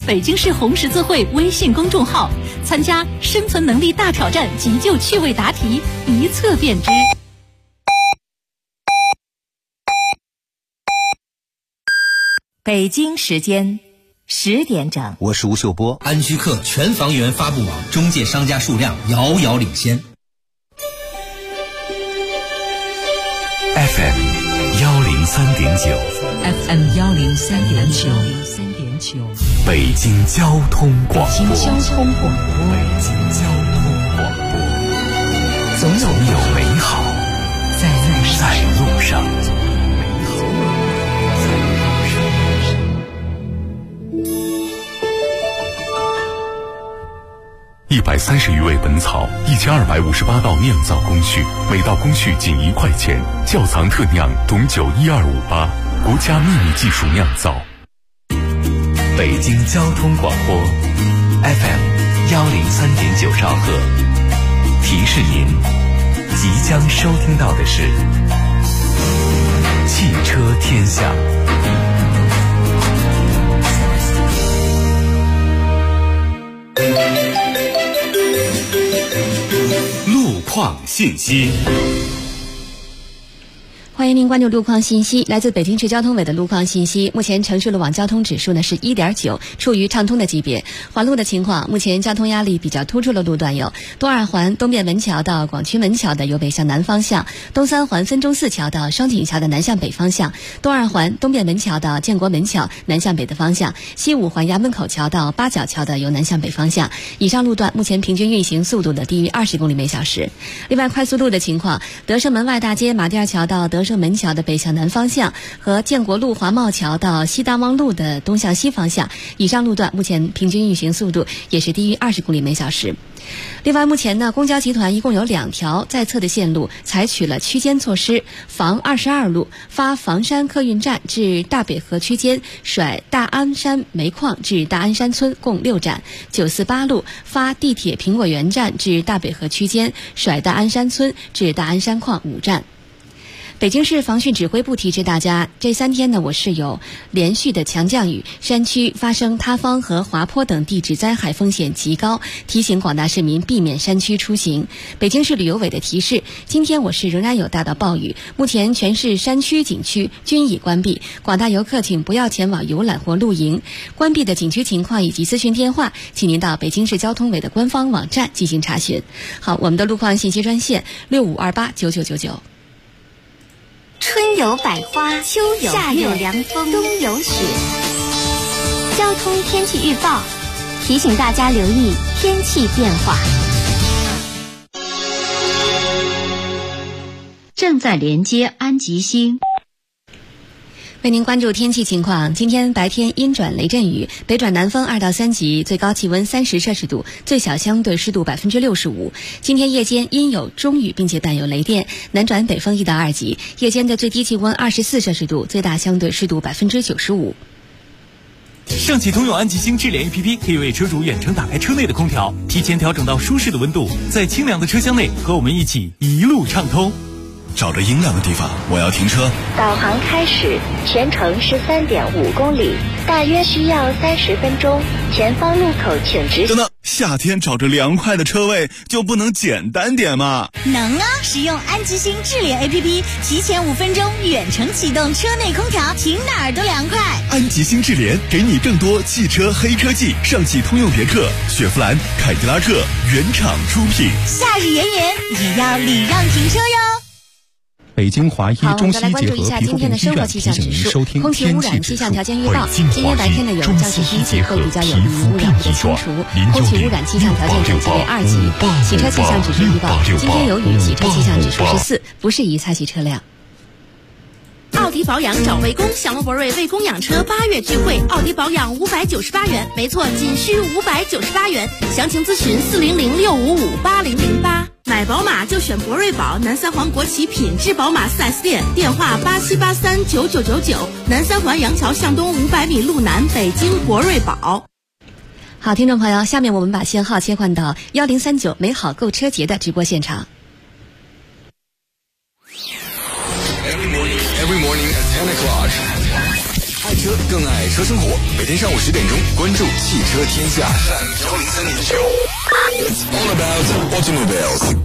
北京市红十字会微信公众号，参加生存能力大挑战急救趣味答题，一测便知。 北京时间10点整， 我是吴秀波。 安居客全房源发布网中介商家数量遥遥领先。 FM 103.9 FM 103.9， 北京交通广播。 北京交通广播，总有美好在路上。 130余味本草，1258道酿造工序，每道工序仅1块钱。窖藏特酿董酒12588，国家秘密技术酿造。 北京交通广播 FM 103.9兆赫，提示您即将收听到的是汽车天下。 路况信息。 欢迎您关注路况信息，来自北京市交通委的路况信息。目前城市路网交通指数呢是 1.9， 处于畅通的级别。环路的情况，目前交通压力比较突出的路段有东二环东便门桥到广渠门桥的由北向南方向，东三环分钟寺桥到双井桥的南向北方向，东二环东便门桥到建国门桥南向北的方向，西五环衙门口桥到八角桥的由南向北方向。以上路段目前平均运行速度的低于20公里每小时。另外，快速路的情况，德胜门外大街马甸桥到德胜门桥的北向南方向和建国路华贸桥到西大望路的东向西方向，以上路段目前平均运行速度也是低于20公里每小时。另外，目前呢，公交集团一共有2条在测的线路采取了区间措施，房22路发房山客运站至大北河区间，甩大安山煤矿至大安山村共6站；948路发地铁苹果园站至大北河区间，甩大安山村至大安山矿5站。北京市防汛指挥部提示大家，这3天呢，我市有连续的强降雨，山区发生塌方和滑坡等地质灾害风险极高，提醒广大市民避免山区出行。北京市旅游委的提示，今天我市仍然有大到暴雨，目前全市山区景区均已关闭，广大游客请不要前往游览或露营。关闭的景区情况以及咨询电话，请您到北京市交通委的官方网站进行查询。好，我们的路况信息专线65289999。 春有百花，秋有夏有凉风，冬有雪。交通天气预报提醒大家留意天气变化。 正在连接安吉星。 为您关注天气情况，今天白天阴转雷阵雨，北转南风2到3级，最高气温30摄氏度，最小相对湿度65%。今天夜间阴有中雨，并且带有雷电，南转北风1到2级，夜间的最低气温24摄氏度，最大相对湿度95%。 上汽通用安吉星智联 APP 可以为车主远程打开车内的空调，提前调整到舒适的温度，在清凉的车厢内和我们一起一路畅通。 找着阴凉的地方，我要停车。 导航开始，全程13.5公里，大约需要30分钟。前方路口请直行。 等等，夏天找着凉快的车位就不能简单点吗？ 能啊！使用安吉星智联 APP， 提前5分钟远程启动车内空调，停哪儿都凉快。 安吉星智联给你更多汽车黑科技，上汽通用别克、雪佛兰、凯迪拉克原厂出品。 夏日炎炎，也要礼让停车哟。 北京华医中西结合皮肤病医院提醒您收听空气污染气象条件预报。今天白天的有较细空气会比较有利于污染物的清除，空气污染气象条件等级为2级。洗车气象指数预报，今天有雨，洗车气象指数是4，不适宜擦洗车辆。 奥迪保养找魏工，享乐博瑞魏工养车8月聚会，奥迪保养598元，没错，仅需598元。详情咨询400-655-8008。买宝马就选博瑞宝，南三环国企品质宝马 4S 店，电话87839999，南三环杨桥向东500米路南，北京博瑞宝。 好，听众朋友，下面我们把信号切换到1039美好购车节的直播现场。 Every morning at 10 o'clock. 爱车车更爱车生活，每天上午10点钟，关注汽车天下103.9。It's all about automobiles。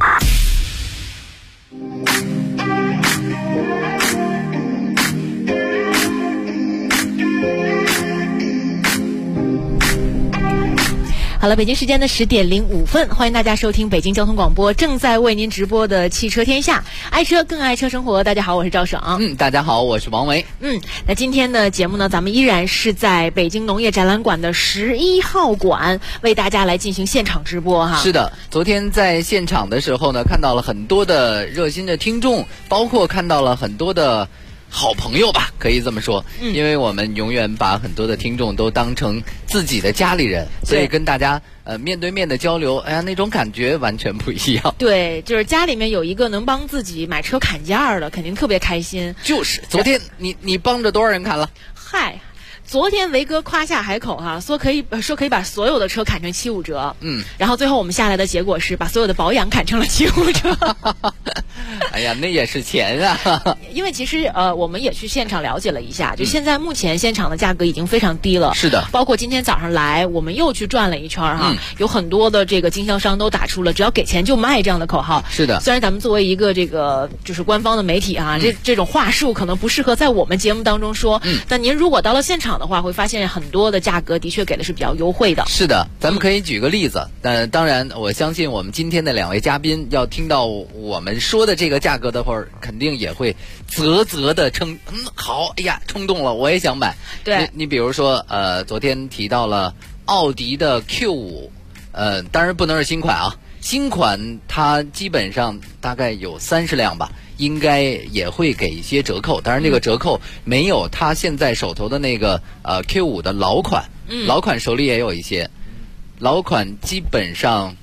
好了，北京时间的10点05分，欢迎大家收听北京交通广播正在为您直播的汽车天下，爱车更爱车生活。大家好，我是赵爽。 大家好，我是王维。 那今天的节目呢，咱们依然是在北京农业展览馆的11号馆为大家来进行现场直播哈。 是的，昨天在现场的时候呢，看到了很多的热心的听众，包括看到了很多的好朋友吧，可以这么说，因为我们永远把很多的听众都当成自己的家里人，所以跟大家面对面的交流，哎呀，那种感觉完全不一样。 对，就是家里面有一个能帮自己买车砍价的，肯定特别开心。 就是昨天你帮着多少人砍了？ 嗨。昨天维哥夸下海口哈，说可以把所有的车砍成75折，然后最后我们下来的结果是把所有的保养砍成了75折。 哎呀，那也是钱啊！ 因为其实我们也去现场了解了一下，就现在目前现场的价格已经非常低了。 是的， 包括今天早上来，我们又去转了一圈哈，有很多的这个经销商都打出了只要给钱就卖这样的口号。 是的， 虽然咱们作为一个这个就是官方的媒体啊，这种话术可能不适合在我们节目当中说，但您如果到了现场的话，会发现很多的价格的确给的是比较优惠的。 是的，咱们可以举个例子，当然我相信我们今天的2位嘉宾要听到我们说的这个价格的会儿，肯定也会啧的称好，哎呀，冲动了，我也想买。 对， 你比如说昨天提到了奥迪的 Q5，当然不能是新款啊，新款它基本上大概有30辆吧，应该也会给一些折扣，当然这个折扣没有他现在手头的那个Q5 的老款，老款手里也有一些，老款基本上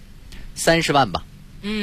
30万吧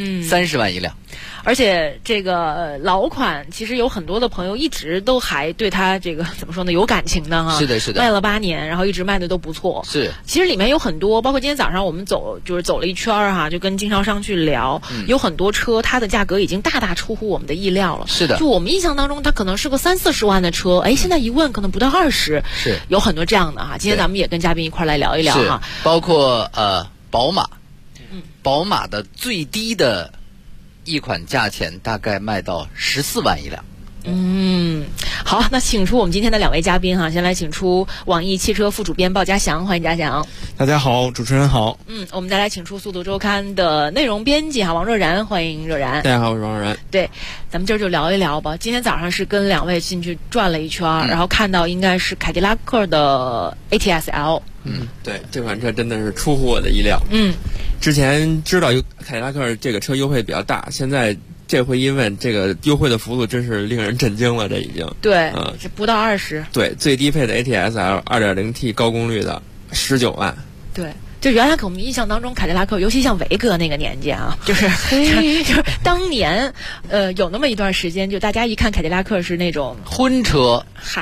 ，30万一辆。 而且这个老款其实有很多的朋友一直都还对它这个怎么说呢，有感情的哈。 是的，是的， 卖了8年，然后一直卖的都不错。 是， 其实里面有很多，包括今天早上我们走了一圈哈，就跟经销商去聊，有很多车它的价格已经大大出乎我们的意料了。 是的， 就我们印象当中它可能是个30-40万的车，哎，现在一问可能不到20，是有很多这样的哈。今天咱们也跟嘉宾一块来聊一聊哈， 包括宝马，宝马的最低的一款价钱大概卖到14万一辆。 好，那请出我们今天的2位嘉宾哈，先来请出网易汽车副主编鲍家祥，欢迎家祥。 大家好，主持人好。 我们再来请出速度周刊的内容编辑哈，王若然，欢迎若然。 大家好，我是王若然。 对，咱们今儿就聊一聊吧。今天早上是跟2位进去转了一圈，然后看到应该是凯迪拉克的 ATS-L。 对，这款车真的是出乎我的意料。之前知道凯迪拉克这个车优惠比较大，现在这回一问，这个优惠的幅度真是令人震惊了，这已经。 对，这不到20。 对，最低配的 ATS-L 2.0T 高功率的19万。 对。就原来给我们印象当中，凯迪拉克，尤其像维哥那个年纪啊，就是当年，有那么一段时间，就大家一看凯迪拉克是那种婚车， 嗨，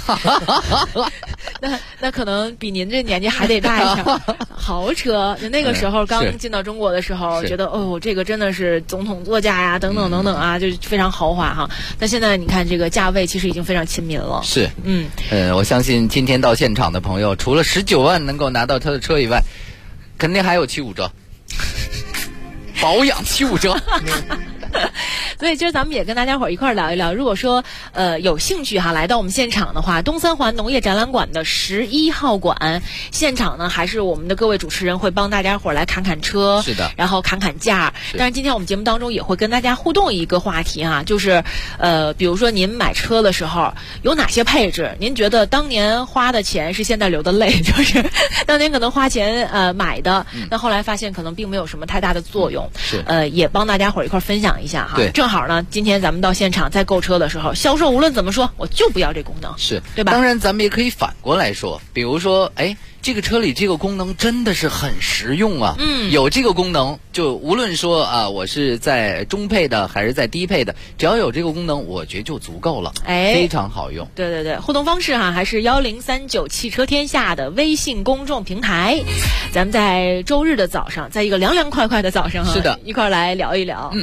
那可能比您这年纪还得大一点，豪车。就那个时候刚进到中国的时候，觉得这个真的是总统座驾呀，等等等等啊，就非常豪华哈。但现在你看这个价位，其实已经非常亲民了。 是，我相信今天到现场的朋友，除了19万能够拿到他的车以外，肯定还有75折，保养75折。 所以今儿咱们也跟大家伙一块聊一聊，如果说有兴趣哈来到我们现场的话，东三环农业展览馆的11号馆现场呢，还是我们的各位主持人会帮大家伙来侃车， 是的， 然后侃价。但是今天我们节目当中也会跟大家互动一个话题哈，就是比如说您买车的时候有哪些配置，您觉得当年花的钱是现在流的泪，就是当年可能花钱买的，那后来发现可能并没有什么太大的作用， 是也帮大家伙一块分享一下哈。 对， 正好呢，今天咱们到现场在购车的时候，销售无论怎么说，我就不要这功能， 是对吧？ 当然，咱们也可以反过来说，比如说，这个车里这个功能真的是很实用啊。有这个功能，就无论说啊，我是在中配的还是在低配的，只要有这个功能，我觉得就足够了，非常好用。 对对对，互动方式哈，还是1039汽车天下的微信公众平台。咱们在周日的早上，在一个凉凉快快的早上哈， 是的， 一块来聊一聊。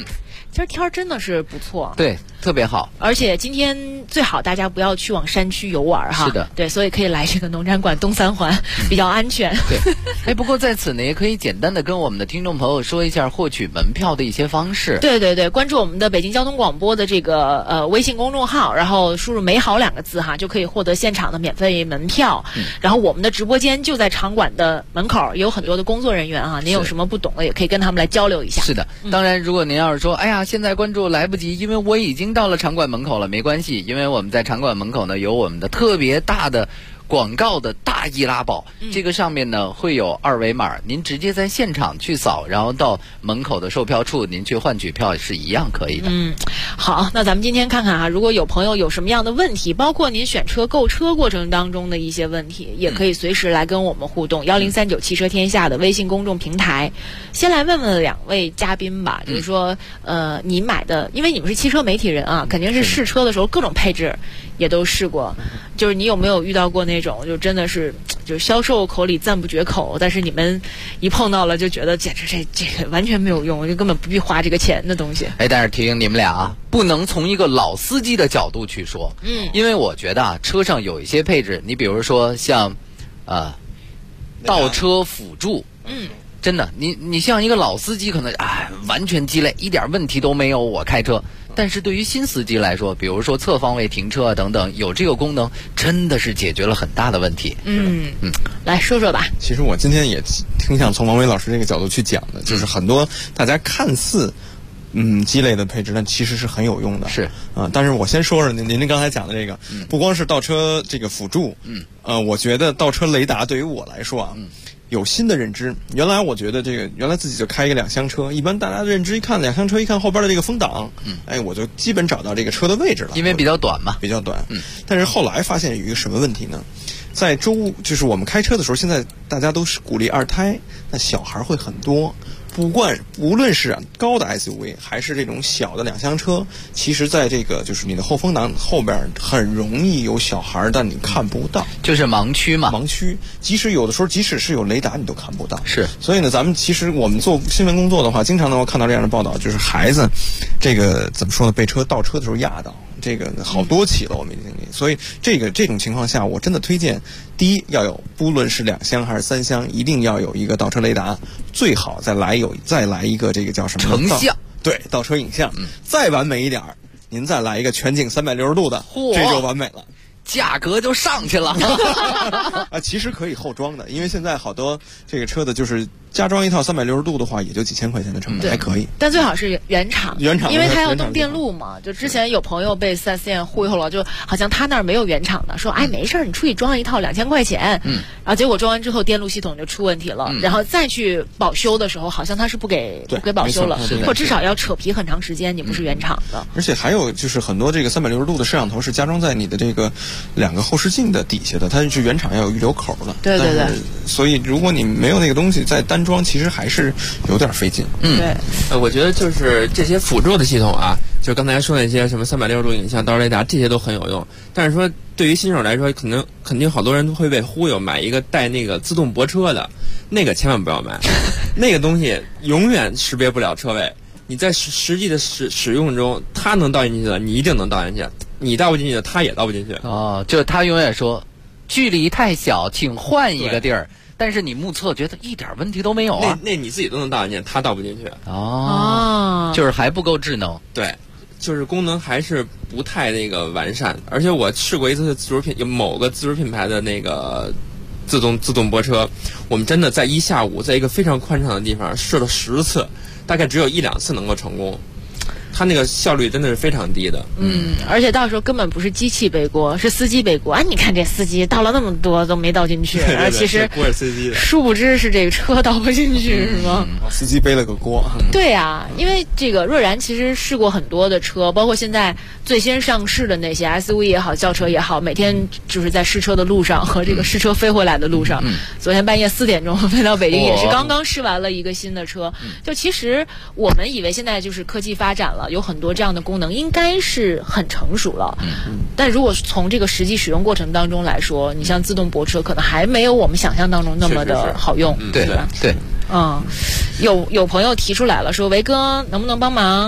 其实天儿真的是不错， 对，特别好。 而且今天最好大家不要去往山区游玩哈。 是的， 对，所以可以来这个农展馆东三环，比较安全。 对，不过在此呢，也可以简单的跟我们的听众朋友说一下获取门票的一些方式。 对，关注我们的北京交通广播的这个微信公众号，然后输入“美好”2个字哈，就可以获得现场的免费门票。然后我们的直播间就在场馆的门口，也有很多的工作人员哈，您有什么不懂的也可以跟他们来交流一下。 是的，当然如果您要是说，哎呀，现在关注来不及，因为我已经到了场馆门口了，没关系，因为我们在场馆门口呢有我们的特别大的广告的大易拉宝，这个上面呢会有2维码，您直接在现场去扫，然后到门口的售票处您去换取票是一样可以的。 好，那咱们今天看看哈，如果有朋友有什么样的问题，包括您选车购车过程当中的一些问题，也可以随时来跟我们互动。1039汽车天下的微信公众平台，先来问问2位嘉宾吧，就是说你买的，因为你们是汽车媒体人啊，肯定是试车的时候各种配置也都试过，就是你有没有遇到过那种就真的是就是销售口里赞不绝口，但是你们一碰到了就觉得简直这个完全没有用，就根本不必花这个钱的东西。 但是提醒你们俩啊，不能从一个老司机的角度去说，因为我觉得啊，车上有一些配置，你比如说像倒车辅助，真的，你像一个老司机可能完全鸡肋，一点问题都没有，我开车。但是对于新司机来说，比如说侧方位停车啊等等，有这个功能真的是解决了很大的问题。 来说说吧。 其实我今天也挺想从王伟老师这个角度去讲的，就是很多大家看似鸡肋的配置，但其实是很有用的。 是但是我先说说您刚才讲的这个，不光是倒车这个辅助，我觉得倒车雷达对于我来说啊，有新的认知。原来我觉得原来自己就开一个2厢车，一般大家的认知一看2厢车，一看后边的这个风挡，我就基本找到这个车的位置了， 因为比较短嘛， 比较短。但是后来发现有一个什么问题呢？在就是我们开车的时候，现在大家都是鼓励2胎，那小孩会很多。无论是高的 SUV 还是这种小的2厢车，其实在这个就是你的后风挡后边很容易有小孩，但你看不到， 就是盲区嘛。 盲区，有的时候即使是有雷达，你都看不到。 是， 所以呢，其实我们做新闻工作的话，经常能够看到这样的报道，就是孩子这个怎么说呢，被倒车的时候压到。这个好多起了，我没经历，所以这种情况下，我真的推荐，第一要有，不论是2厢还是3厢，一定要有一个倒车雷达，最好再来一个这个叫什么成像， 对，倒车影像，再完美一点，您再来一个全景360度的，这就完美了。 价格就上去了其实可以后装的，因为现在好多这个车的就是加装一套360度的话，也就几千块钱的成本，还可以。 但最好是原厂，因为它要动电路嘛。就之前有朋友被4S店忽悠了，就好像他那儿没有原厂的，说没事儿，你出去装一套2000块钱，然后结果装完之后电路系统就出问题了，然后再去保修的时候，好像他是不给保修了，或至少要扯皮很长时间，你不是原厂的。 而且还有就是很多这个360度的摄像头是加装在你的这个2个后视镜的底下的，它是原厂要有预留口的。 对。 所以如果你没有那个东西再单装，其实还是有点费劲。 对。 我觉得就是这些辅助的系统啊，就刚才说那些什么360度影像、倒车雷达，这些都很有用。但是说对于新手来说，肯定好多人都会被忽悠，买一个带那个自动泊车的，那个千万不要买，那个东西永远识别不了车位。你在实际的使用中，它能倒进去的，你一定能倒进去；你倒不进去的，它也倒不进去。 就他永远说距离太小，请换一个地儿。但是你目测觉得一点问题都没有啊， 那你自己都能倒进去，它倒不进去。 就是还不够智能。 对，就是功能还是不太那个完善。而且我试过一次有某个自主品牌的那个自动泊车，我们真的在一下午在一个非常宽敞的地方试了10次，大概只有1-2次能够成功。它那个效率真的是非常低的。 而且到时候根本不是机器背锅，是司机背锅。你看这司机倒了那么多都没倒进去， 然后其实司机的， 殊不知是这个车倒不进去，是吗？ 司机背了个锅。 对啊，因为这个若然其实试过很多的车，包括现在最先上市的那些 SUV 也好，轿车也好，每天就是在试车的路上和这个试车飞回来的路上。昨天半夜4点钟飞到北京，也是刚刚试完了一个新的车。就其实我们以为现在就是科技发展了，有很多这样的功能应该是很成熟了。但如果从这个实际使用过程当中来说，你像自动泊车可能还没有我们想象当中那么的好用， 对吧？对。 有朋友提出来了，说维哥能不能帮忙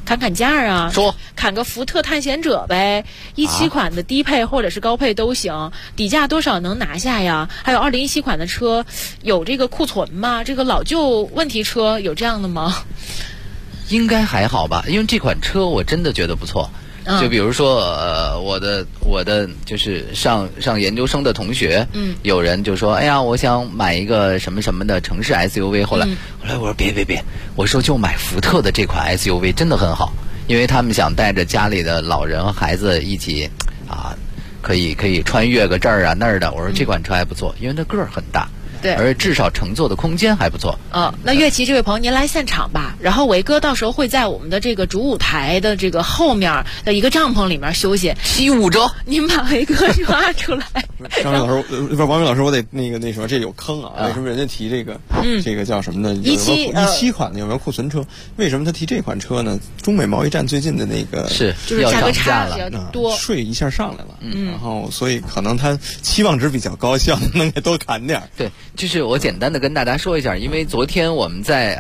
砍价啊， 说砍个福特探险者呗，17款的低配或者是高配都行，底价多少能拿下呀？还有2017款的车有这个库存吗？这个老旧问题车有这样的吗？ 应该还好吧，因为这款车我真的觉得不错。就比如说我的就是上研究生的同学，有人就说，哎呀，我想买一个什么什么的城市 SUV， 后来我说别，我说就买福特的这款 SUV 真的很好，因为他们想带着家里的老人和孩子一起可以穿越个这儿啊那儿的，我说这款车还不错，因为它个儿很大。 对， 而至少乘坐的空间还不错。 那岳琪这位朋友，您来现场吧，然后维哥到时候会在我们的这个主舞台的这个后面的一个帐篷里面休息 ，75折， 您把维哥抓出来。 张伟老师，不是王伟老师，我得那什么，这有坑啊！为什么人家提这个这个叫什么呢？17款的有没有库存车？为什么他提这款车呢？中美贸易战最近的那个就是价格差比较多， 税一下上来了，然后所以可能他期望值比较高，希望能给多砍点。 对，就是我简单的跟大家说一下，因为昨天我们在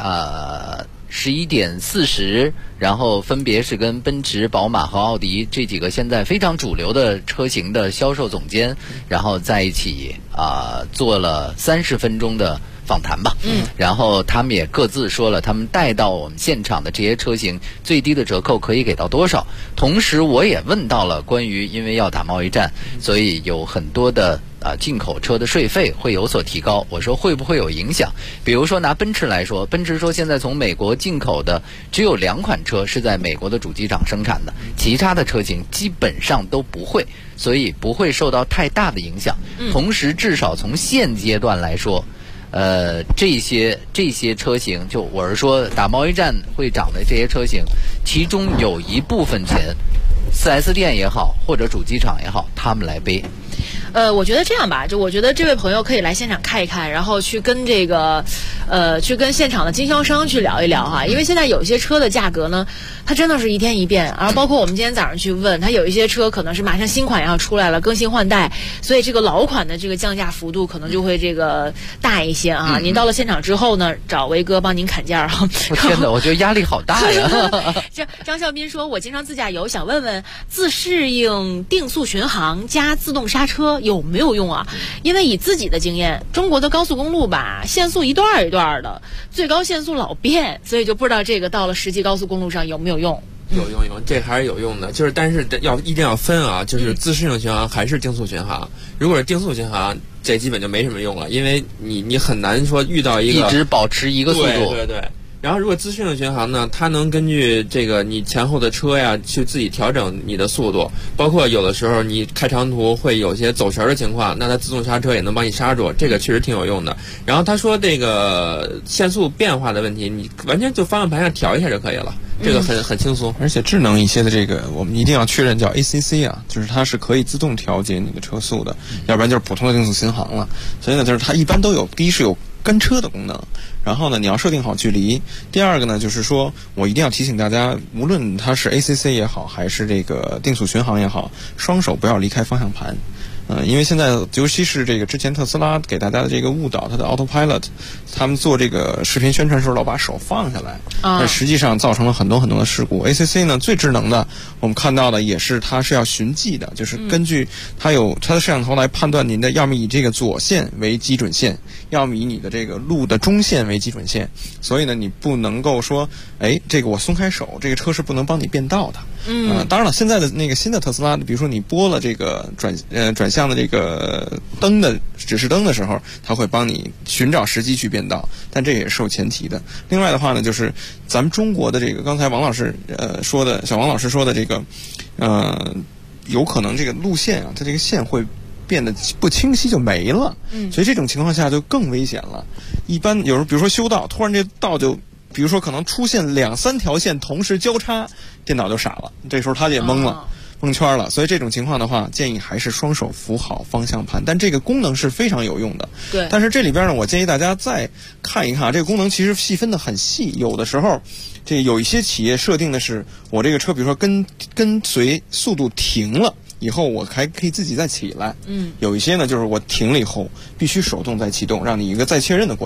11点40，然后分别是跟奔驰、宝马和奥迪这几个现在非常主流的车型的销售总监，然后在一起做了30分钟的访谈吧。然后他们也各自说了他们带到我们现场的这些车型最低的折扣可以给到多少。同时我也问到了关于因为要打贸易战，所以有很多的进口车的税费会有所提高，我说会不会有影响？比如说拿奔驰来说，奔驰说现在从美国进口的只有2款车是在美国的主机厂生产的，其他的车型基本上都不会，所以不会受到太大的影响。同时至少从现阶段来说，这些车型，就我是说打贸易战会涨的这些车型，其中有一部分钱4S 店也好或者主机厂也好他们来背。 我觉得这样吧，就我觉得这位朋友可以来现场看一看，然后去跟这个去跟现场的经销商去聊一聊哈，因为现在有一些车的价格呢，它真的是一天一变，然后包括我们今天早上去问，它有一些车可能是马上新款要出来了，更新换代，所以这个老款的这个降价幅度可能就会这个大一些啊。您到了现场之后呢，找维哥帮您砍价哈。 天哪，我觉得压力好大呀。 张孝斌说，我经常自驾游，想问问自适应定速巡航加自动刹车有没有用啊？因为以自己的经验，中国的高速公路吧，限速一段一段的，最高限速老变，所以就不知道这个到了实际高速公路上有没有用。 有用，这还是有用的，就是但是一定要分啊，就是自适应巡航还是定速巡航。如果是定速巡航，这基本就没什么用了，因为你很难说遇到一直保持一个速度。 对。然后如果自适应巡航呢，它能根据这个你前后的车呀去自己调整你的速度，包括有的时候你开长途会有些走神的情况，那它自动刹车也能帮你刹住，这个确实挺有用的。然后他说这个限速变化的问题，你完全就方向盘上调一下就可以了，这个很轻松。 而且智能一些的这个我们一定要确认叫 ACC 啊，就是它是可以自动调节你的车速的，要不然就是普通的定速巡航了。所以呢，就是它一般都有，第一是有跟车的功能，然后呢你要设定好距离，第二个呢就是说我一定要提醒大家，无论它是 ACC 也好还是这个定速巡航也好，双手不要离开方向盘。因为现在尤其是这个之前特斯拉给大家的这个误导，它的 Autopilot 他们做这个视频宣传时候老把手放下来，但实际上造成了很多的事故。ACC 呢最智能的我们看到的也是它是要循迹的，就是根据它有它的摄像头来判断您的，要么以这个左线为基准线，要么以你的这个路的中线为基准线，所以呢你不能够说这个我松开手，这个车是不能帮你变道的。当然了，现在的那个新的特斯拉，比如说你拨了这个转向的这个灯的指示灯的时候，它会帮你寻找时机去变道，但这也是受前提的。另外的话呢，就是咱们中国的这个刚才王老师说的，小王老师说的这个有可能这个路线啊，它这个线会变得不清晰就没了，所以这种情况下就更危险了。一般有时候比如说修道，突然这道就比如说可能出现2-3条线同时交叉，电脑就傻了，这时候他也懵了，蒙圈了。所以这种情况的话，建议还是双手扶好方向盘，但这个功能是非常有用的。 对。 但是这里边呢，我建议大家再看一看，这个功能其实细分的很细，有的时候这有一些企业设定的是，我这个车比如说跟随速度停了以后，我还可以自己再起来。有一些呢，就是我停了以后必须手动再启动，让你一个再确认的过程。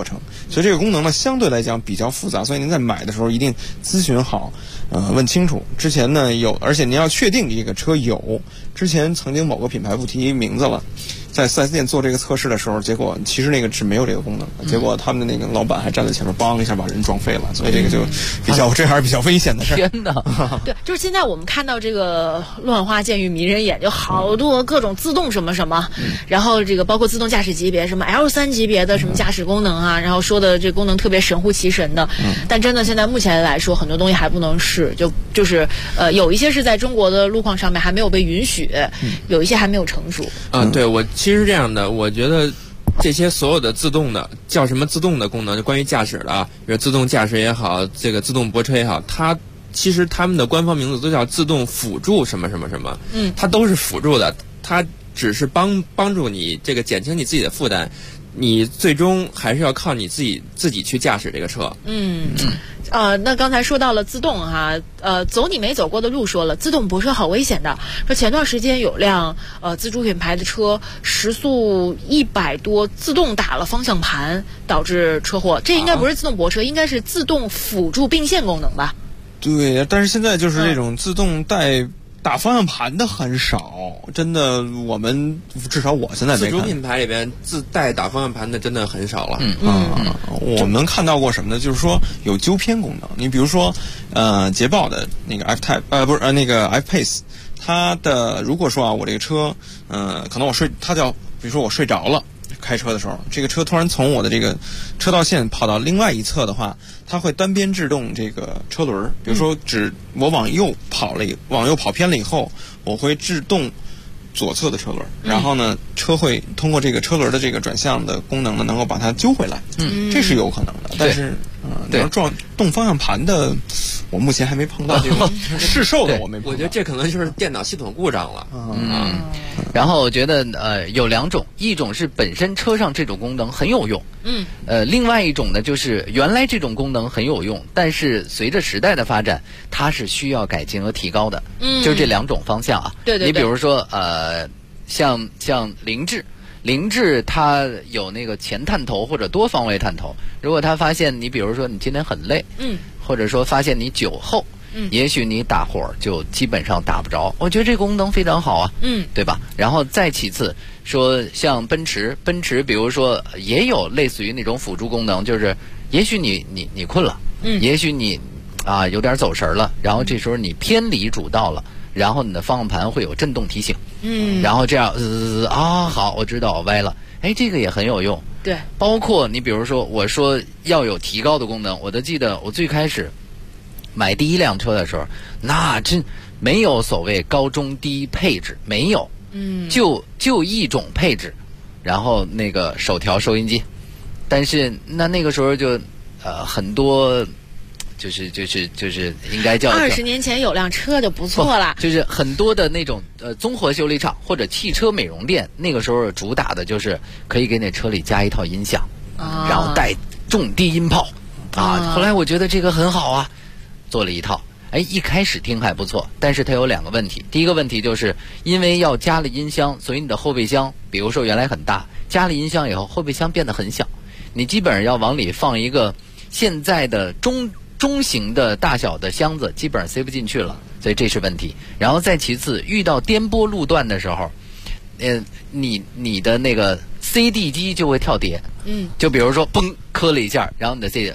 所以这个功能呢相对来讲比较复杂，所以您在买的时候一定咨询好，问清楚。之前呢有，而且您要确定这个车有，之前曾经某个品牌不提名字了，在 4S 店做这个测试的时候，结果其实那个是没有这个功能的，结果他们的那个老板还站在前面，梆一下把人撞飞了，所以这个就比较，这还是比较危险的事。 天哪！ 对，就是现在我们看到这个乱花渐欲迷人眼，有好多各种自动什么什么，然后这个包括自动驾驶级别，什么 L3级别的什么驾驶功能啊，然后说的这功能特别神乎其神的，但真的现在目前来说，很多东西还不能试，就是有一些是在中国的路况上面还没有被允许，有一些还没有成熟。 对，我其实这样的，我觉得这些所有的自动的叫什么自动的功能，就关于驾驶的啊，比如自动驾驶也好，这个自动泊车也好，它其实他们的官方名字都叫自动辅助什么什么什么，它都是辅助的，它只是帮助你这个减轻你自己的负担，你最终还是要靠你自己去驾驶这个车。 那刚才说到了自动哈，走你没走过的路说了，自动泊车好危险的。说前段时间有辆自主品牌的车时速100多，自动打了方向盘，导致车祸。这应该不是自动泊车，应该是自动辅助并线功能吧？ 对，但是现在就是这种自动打方向盘的很少，真的，至少我现在没看。 自主品牌里边自带打方向盘的真的很少了。 我们看到过什么呢？就是说有纠偏功能。你比如说，捷豹的那个 F-Type， 不是那个 F-Pace， 它的如果说啊，我这个车，可能比如说我睡着了。开车的时候，这个车突然从我的这个车道线跑到另外一侧的话，它会单边制动这个车轮。比如说，我往右跑偏了以后，我会制动左侧的车轮，然后呢，车会通过这个车轮的这个转向的功能呢，能够把它揪回来。这是有可能的。但是，要动方向盘的，我目前还没碰到这种市售的，我没碰到。 我觉得这可能就是电脑系统故障了。 然后我觉得有两种，一种是本身车上这种功能很有用，另外一种呢就是原来这种功能很有用，但是随着时代的发展，它是需要改进和提高的，就是这两种方向啊。 对。 你比如说像凌志它有那个前探头或者多方位探头，如果它发现你比如说你今天很累，或者说发现你酒后。也许你打火就基本上打不着，我觉得这个功能非常好啊，对吧？然后再其次说，像奔驰，比如说也有类似于那种辅助功能，就是也许你困了，也许你有点走神了，然后这时候你偏离主道了，然后你的方向盘会有震动提醒，然后这样好，我知道我歪了，这个也很有用。 对， 包括你比如说我说要有提高的功能，我都记得我最开始买第一辆车的时候，那真没有所谓高中低配置，没有，就一种配置，然后那个手调收音机，但是那个时候就很多，就是应该叫 20年前有辆车就不错了， 就是很多的那种综合修理厂或者汽车美容店，那个时候主打的就是可以给那车里加一套音响，然后带重低音炮后来我觉得这个很好啊。做了一套，一开始听还不错，但是它有两个问题。第一个问题就是因为要加了音箱，所以你的后备箱，比如说原来很大，加了音箱以后，后备箱变得很小，你基本上要往里放一个现在的中型的大小的箱子，基本上塞不进去了，所以这是问题。然后再其次，遇到颠簸路段的时候，你的那个 CD 机就会跳碟，就比如说嘣磕了一下，然后你的 CD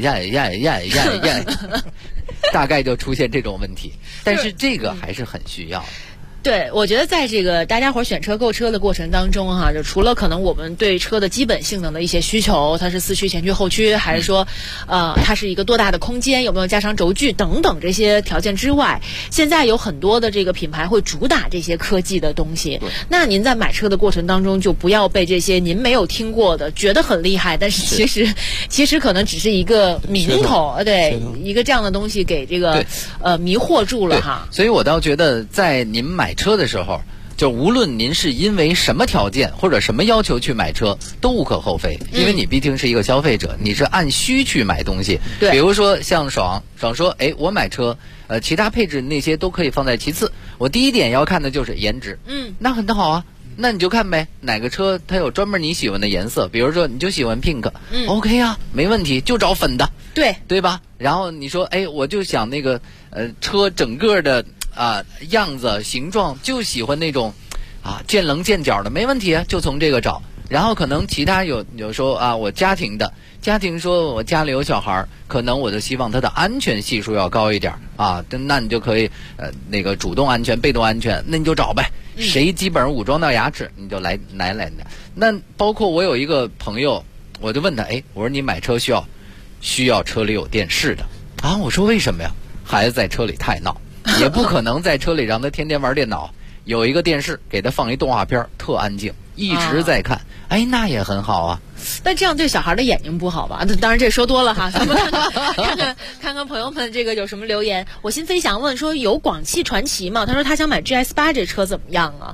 大概就出现这种问题，但是这个还是很需要的。 对，我觉得在这个大家伙选车购车的过程当中哈，就除了可能我们对车的基本性能的一些需求，它是四驱、前驱、后驱，还是说它是一个多大的空间，有没有加长轴距等等这些条件之外，现在有很多的这个品牌会主打这些科技的东西。那您在买车的过程当中，就不要被这些您没有听过的觉得很厉害，但是其实可能只是一个名头，对，一个这样的东西给这个迷惑住了哈。 所以我倒觉得在您买车的时候，就无论您是因为什么条件或者什么要求去买车，都无可厚非，因为你毕竟是一个消费者，你是按需去买东西。比如说像爽说，我买车，其他配置那些都可以放在其次，我第一点要看的就是颜值，那很好啊， 那你就看呗，哪个车它有专门你喜欢的颜色，比如说你就喜欢 pink， OK 啊，没问题，就找粉的，对吧？然后你说，哎，我就想那个车整个的样子形状就喜欢那种见棱见角的，没问题啊，就从这个找。然后可能其他有说我家庭说我家里有小孩，可能我就希望他的安全系数要高一点那你就可以那个主动安全被动安全，那你就找呗，谁基本上武装到牙齿你就来。那包括我有一个朋友，我就问他，我说你买车需要车里有电视的我说为什么呀？孩子在车里太闹，也不可能在车里让他天天玩电脑，有一个电视给他放一动画片，特安静，一直在看，那也很好啊。 但这样对小孩的眼睛不好吧？当然这说多了哈，咱们看看朋友们这个有什么留言。我心飞翔问说有广汽传祺吗？他说他想买 GS8 这车怎么样啊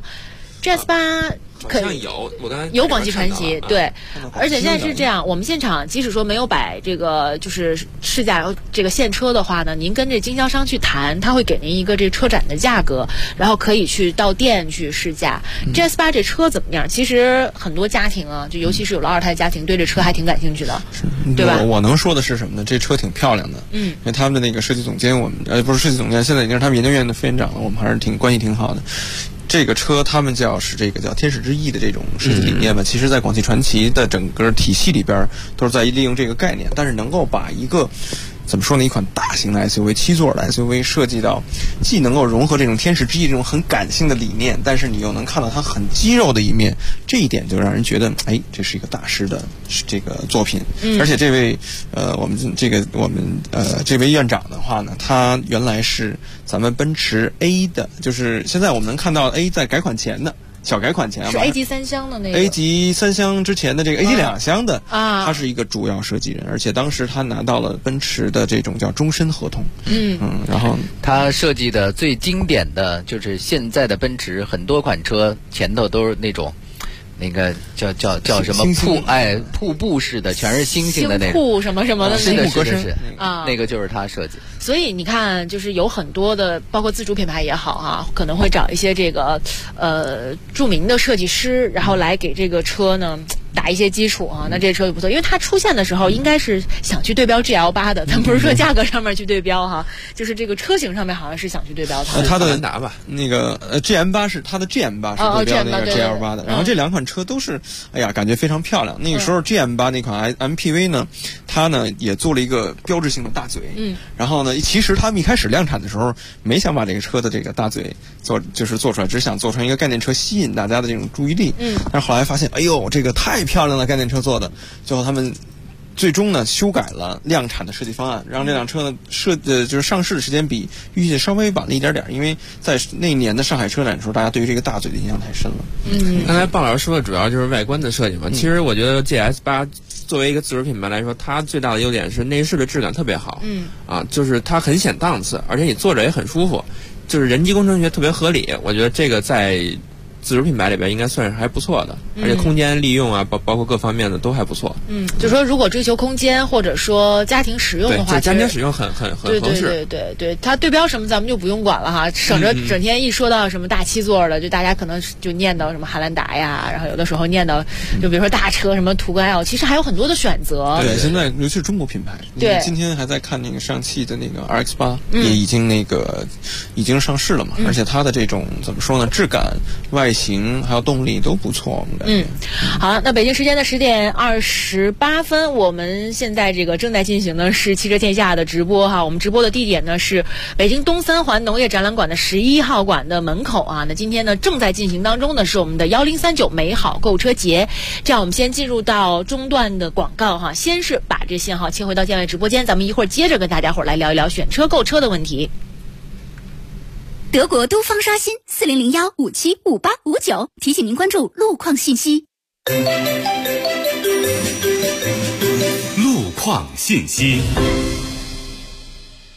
？GS8 好像有，我刚才有广汽传祺，对，而且现在是这样，我们现场即使说没有摆这个就是试驾这个现车的话呢，您跟这经销商去谈，他会给您一个这车展的价格，然后可以去到店去试驾。GS8 这车怎么样？其实很多家庭就尤其是有了2胎家庭，对这车还挺感兴趣的，对吧？ 我能说的是什么呢？这车挺漂亮的，因为他们的那个设计总监，我们不是设计总监，现在已经是他们研究院的副院长了，我们还是关系挺好的。这个车他们叫天使之翼的这种设计理念吧，其实在广汽传祺的整个体系里边都是在利用这个概念，但是能够把一个怎么说呢，一款大型的 SUV 7座的 SUV 设计到既能够融合这种天使之翼这种很感性的理念，但是你又能看到它很肌肉的一面，这一点就让人觉得这是一个大师的这个作品。而且这位我们这位院长的话呢，他原来是咱们奔驰 A 的，就是现在我们能看到 A 在改款前的小改款前是 A 级3厢的那个 A 级3厢之前的这个 A 级2厢的他是一个主要设计人，而且当时他拿到了奔驰的这种叫终身合同。然后他设计的最经典的就是现在的奔驰很多款车前头都是那种那个叫什么瀑布式的，全是星星的那种瀑什么什么的那个是那个就是他设计。 所以你看，就是有很多的，包括自主品牌也好可能会找一些这个著名的设计师，然后来给这个车呢打一些基础那这车就不错，因为它出现的时候应该是想去对标 GL8 的，但不是说价格上面去对标就是这个车型上面好像是想去对标它。 它的那个GM8是它的 GM8 是对标那个 GL8 的，然后这两款车都是感觉非常漂亮。那个时候 GM8 那款 MPV 呢，它呢也做了一个标志性的大嘴，然后呢其实他们一开始量产的时候没想把这个车的这个大嘴做出来，只想做成一个概念车吸引大家的这种注意力。但是后来发现这个太漂亮了，概念车做的，最后他们最终呢修改了量产的设计方案，让这辆车呢就是上市的时间比预计稍微晚了一点点，因为在那一年的上海车展的时候，大家对于这个大嘴的印象太深了。 刚才鲍老师说的主要就是外观的设计嘛，其实我觉得 GS8 作为一个自主品牌来说，它最大的优点是内饰的质感特别好，就是它很显档次，而且你坐着也很舒服，就是人机工程学特别合理。我觉得这个在自主品牌里边应该算是还不错的，而且空间利用包括各方面的都还不错。 就说如果追求空间或者说家庭使用的话， 家庭使用很合适。 对，它对标什么咱们就不用管了省着整天一说到什么大7座的，就大家可能就念叨什么汉兰达呀，然后有的时候念叨就比如说大车什么途观 L， 其实还有很多的选择。 对，现在尤其是中国品牌，对，今天还在看那个上汽的那个 RX8，也已经上市了嘛，而且它的这种怎么说呢，质感、外形还有动力都不错。 好了，那北京时间的10点28分，我们现在这个正在进行的是汽车天下的直播我们直播的地点呢是北京东三环农业展览馆的11号馆的门口那今天呢正在进行当中的是我们的1039美好购车节。这样我们先进入到中段的广告先是把这信号切回到建外直播间，咱们一会儿接着跟大家伙来聊一聊选车购车的问题。 德国都方刷新4001575859，提醒您关注路况信息。 路况信息。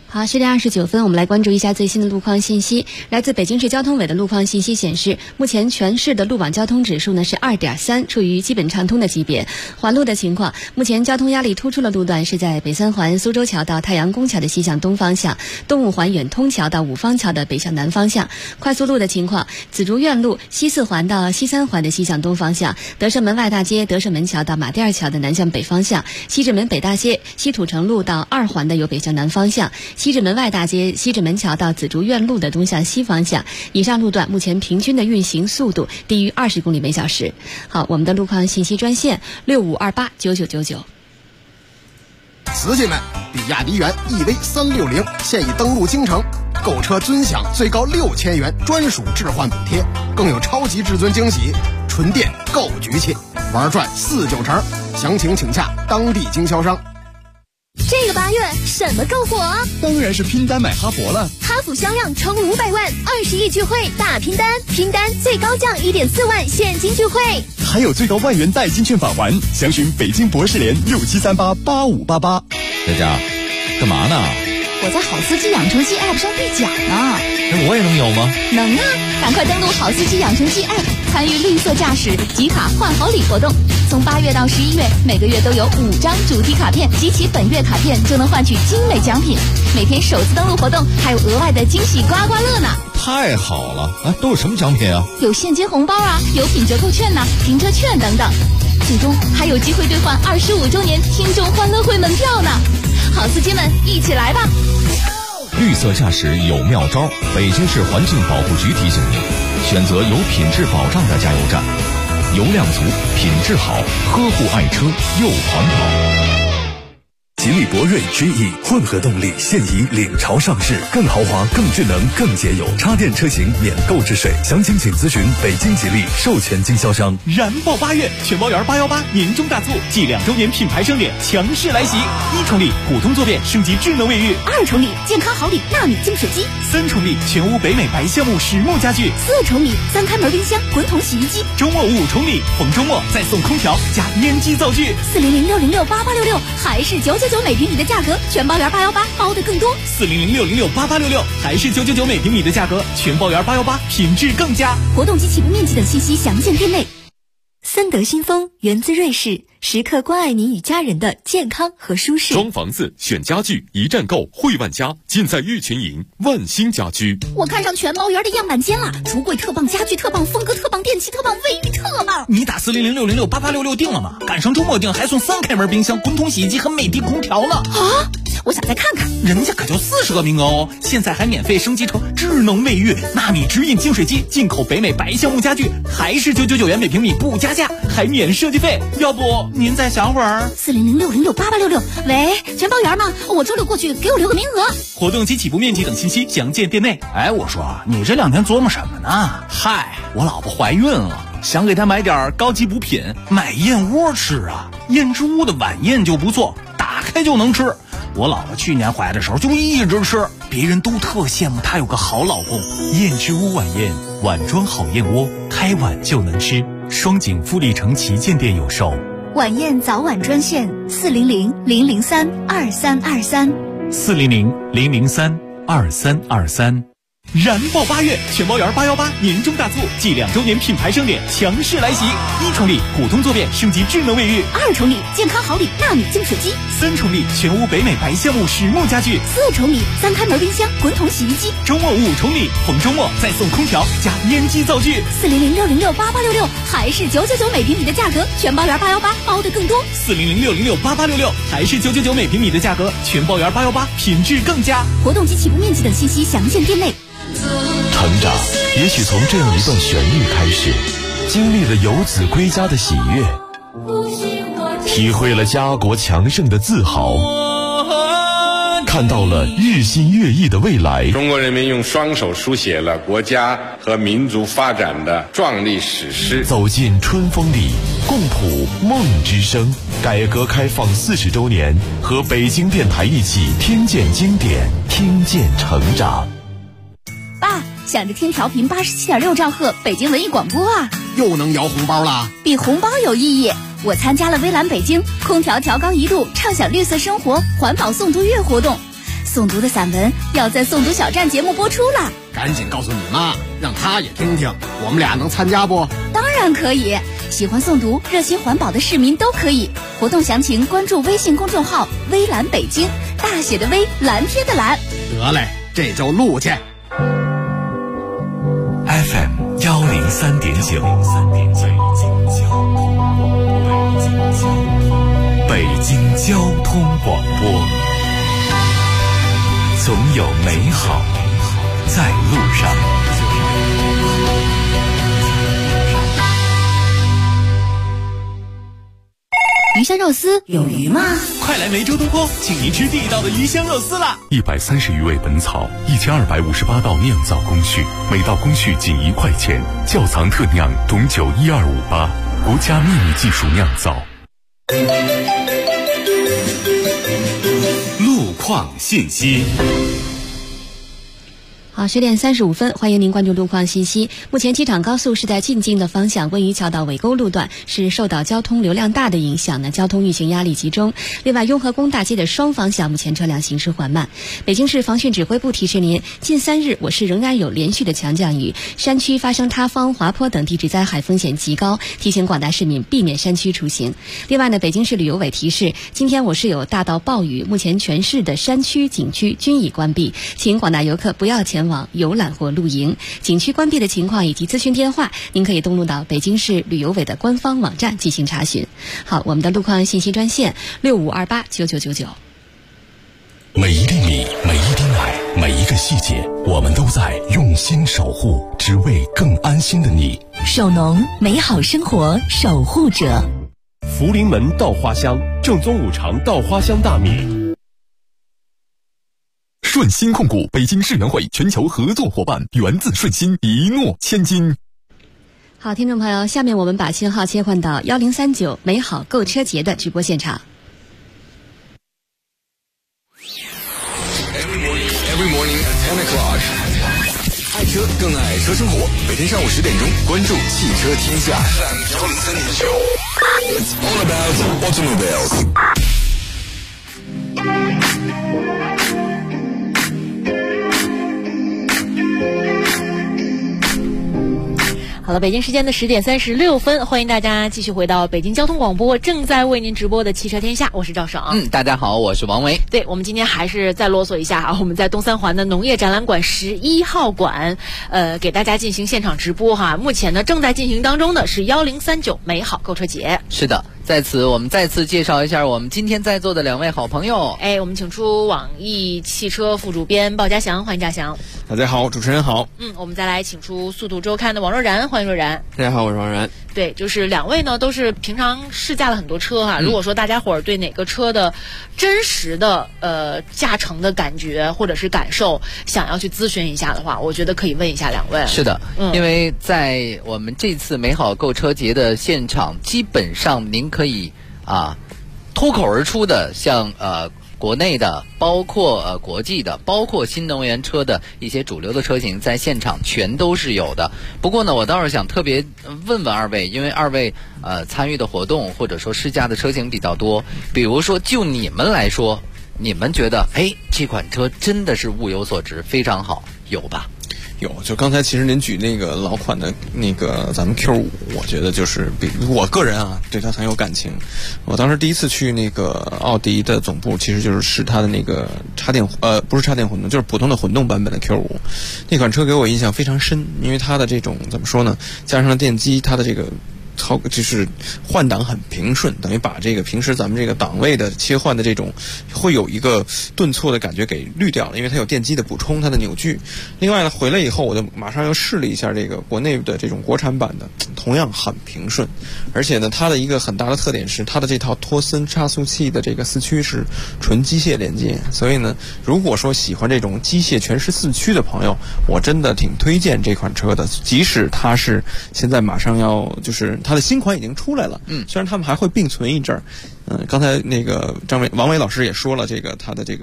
好，10点29分，我们来关注一下最新的路况信息。来自北京市交通委的路况信息显示，目前全市的路网交通指数呢是2.3，处于基本畅通的级别。环路的情况，目前交通压力突出的路段是在北三环苏州桥到太阳宫桥的西向东方向，东五环远通桥到五方桥的北向南方向。快速路的情况，紫竹院路西四环到西三环的西向东方向，德胜门外大街德胜门桥到马甸桥的南向北方向，西直门北大街西土城路到2环的由北向南方向，西直门外大街西直门桥到紫竹院路的东向西方向。以上路段目前平均的运行速度低于20公里每小时。好，我们的路况信息专线65289999。 瓷器们，比亚迪元 EV360现已登陆京城，购车尊享最高6000元专属置换补贴，更有超级至尊惊喜，纯电够局气，玩转4-9成，详情请洽当地经销商。 这个8月什么够火？ 当然是拼单买哈佛了。 哈弗销量冲500万，20亿聚会大拼单，拼单最高降1.4万现金聚会， 还有最高万元代金券返还。详询北京博士联67388588。 佳佳，干嘛呢？ 我在好司机养成记 App 上兑奖呢。 那我也能有吗？ 能啊！赶快登录好司机养成记 App， 参与绿色驾驶集卡换好礼活动。从8月到11月，每个月都有5张主题卡片，集齐本月卡片就能换取精美奖品。每天首次登录活动还有额外的惊喜刮刮乐呢！ 太好了！啊，都有什么奖品啊？ 有现金红包啊，有品折扣券呐、停车券等等。最终还有机会兑换25周年听众欢乐会门票呢！好司机们，一起来吧！ 绿色驾驶有妙招，北京市环境保护局提醒您：选择有品质保障的加油站，油量足，品质好，呵护爱车又环保。 吉利博瑞 GE 混合动力现已领潮上市，更豪华、更智能、更节油，插电车型免购置税。详情请咨询北京吉利授权经销商。 燃爆8月，全包圆818年终大促暨2周年品牌盛典强势来袭！1重礼普通坐便升级智能卫浴 ，2重礼健康好礼纳米净水机 ，3重礼全屋北美白橡木实木家具 ，4重礼3开门冰箱、滚筒洗衣机。 周末5重礼，逢周末再送空调加烟机灶具。 400-606-8866，还是999每平米的价格，全包圆818，包的更多。 400-606-8866，还是999每平米的价格，全包圆818，品质更佳。 活动及起步面积等信息详见店内。森德新风源自瑞士，时刻关爱您与家人的健康和舒适。 装房子选家具，一站购汇万家，尽在玉群营万兴家居。 我看上全包圆的样板间了，橱柜特棒，家具特棒，风格特棒，电器特棒，卫浴特棒。 你打400-606-8866订了吗？赶上周末订还送3开门冰箱、滚筒洗衣机和美的空调呢。 啊！我想再看看， 人家可就40个名额哦！现在还免费升级成智能卫浴、纳米直饮净水机，进口北美白橡木家具，还是999元每平米不加价，还免设计费。要不您再想会儿 ？400-606-8866，喂，全包圆吗？我周六过去，给我留个名额。 活动及起步面积等信息详见店内。 哎，我说你这2天琢磨什么呢？ 嗨，我老婆怀孕了，想给她买点高级补品，买燕窝吃啊。燕之屋的晚宴就不错，打开就能吃。我老婆去年怀的时候就一直吃，别人都特羡慕她有个好老公。燕之屋晚宴，碗装好燕窝，开碗就能吃。双井富力城旗舰店有售。 晚宴早晚专线400-003-2323 400-003-2323。燃爆8月，全包圆818年终大促暨2周年品牌盛典强势来袭！1重礼普通坐便升级智能卫浴 ，2重礼健康好礼纳米净水机 ，3重礼全屋北美白橡木实木家具 ，4重礼3开门冰箱、滚筒洗衣机。 周末5重礼，逢周末再送空调加烟机灶具。 400-606-8866，还是999每平米的价格，全包圆818，包的更多。 400-606-8866，还是999每平米的价格，全包圆818，品质更佳。 活动及起步面积等信息详见店内。 成长也许从这样一段旋律开始，经历了游子归家的喜悦，体会了家国强盛的自豪，看到了日新月异的未来。 中国人民用双手书写了国家和民族发展的壮丽史诗。 走进春风里，共谱梦之声。改革开放40周年，和北京电台一起听见经典，听见成长。 爸，想着听调频87.6兆赫北京文艺广播啊， 又能摇红包啦！ 比红包有意义。我参加了微蓝北京空调调高1度，畅享绿色生活环保诵读月活动。 诵读的散文要在诵读小站节目播出了。 赶紧告诉你妈，让她也听听，我们俩能参加不？ 当然可以，喜欢诵读、热心环保的市民都可以。活动详情关注微信公众号“微蓝北京”，大写的微，蓝天的蓝。 得嘞，这就录去。 FM 103.9，北京交通广播，总有美好在路上。 鱼香肉丝有鱼吗？ 快来梅州东坡，请您吃地道的鱼香肉丝啦 ！130余味本草，1258道酿造工序，每道工序仅1块钱。窖藏特酿董酒12588，国家秘密技术酿造。 路况信息。 好，10点35分，欢迎您关注路况信息。目前机场高速是在进京的方向，温榆桥到尾沟路段是受到交通流量大的影响呢，交通运行压力集中。另外，雍和宫大街的双方向目前车辆行驶缓慢。北京市防汛指挥部提示您，近3日我市仍然有连续的强降雨，山区发生塌方、滑坡等地质灾害风险极高，提醒广大市民避免山区出行。另外呢，北京市旅游委提示，今天我市有大到暴雨，目前全市的山区、景区均已关闭，请广大游客不要前往游览或露营。景区关闭的情况以及咨询电话，您可以登录到北京市旅游委的官方网站进行查询。好，我们的路况信息专线65289999。 每一粒米，每一滴奶，每一个细节，我们都在用心守护，只为更安心的你。 守农，美好生活守护者。 福临门稻花香，正宗五常稻花香大米。 顺鑫控股北京世园会全球合作伙伴，源自顺鑫，一诺千金。 好，听众朋友，下面我们把信号切换到1039美好购车节的直播现场。 Every morning at 10 o'clock， 爱车更爱车生活。每天上午10点钟，关注汽车天下。It's all about automobiles。 好了，北京时间的10点36分，欢迎大家继续回到北京交通广播正在为您直播的汽车天下，我是赵爽。 大家好，我是王维。 对，我们今天还是再啰嗦一下啊，我们在东三环的农业展览馆11号馆，给大家进行现场直播哈。目前呢，正在进行当中的是1039美好购车节。 是的，在此我们再次介绍一下我们今天在座的2位好朋友。 我们请出网易汽车副主编鲍家祥，欢迎家祥。 大家好，主持人好。 我们再来请出速度周刊的王若然，欢迎若然。 大家好，我是王然。 对，就是2位呢都是平常试驾了很多车哈。如果说大家伙儿对哪个车的真实的驾乘的感觉或者是感受想要去咨询一下的话，我觉得可以问一下2位。 是的，因为在我们这次美好购车节的现场，基本上您可以脱口而出的像国内的，包括国际的，包括新能源车的一些主流的车型，在现场全都是有的。不过呢，我倒是想特别问问2位，因为2位参与的活动或者说试驾的车型比较多，比如说就你们来说，你们觉得这款车真的是物有所值，非常好，有吧？ 有，就刚才其实您举那个老款的那个咱们 Q5， 我觉得就是我个人对它很有感情。我当时第一次去那个奥迪的总部，其实就是试它的那个不是插电混动，就是普通的混动版本的 Q5。那款车给我印象非常深，因为它的这种怎么说呢，加上了电机，它的这个就是换挡很平顺，等于把这个平时咱们这个档位的切换的这种会有一个顿挫的感觉给滤掉了，因为它有电机的补充，它的扭矩。另外呢，回来以后我就马上又试了一下这个国内的这种国产版的，同样很平顺。而且呢，它的一个很大的特点是它的这套托森差速器的这个4驱是纯机械连接，所以呢，如果说喜欢这种机械全时4驱的朋友，我真的挺推荐这款车的。即使它是现在马上要就是它的新款已经出来了，虽然他们还会并存一阵儿，刚才那个王伟老师也说了，这个它的这个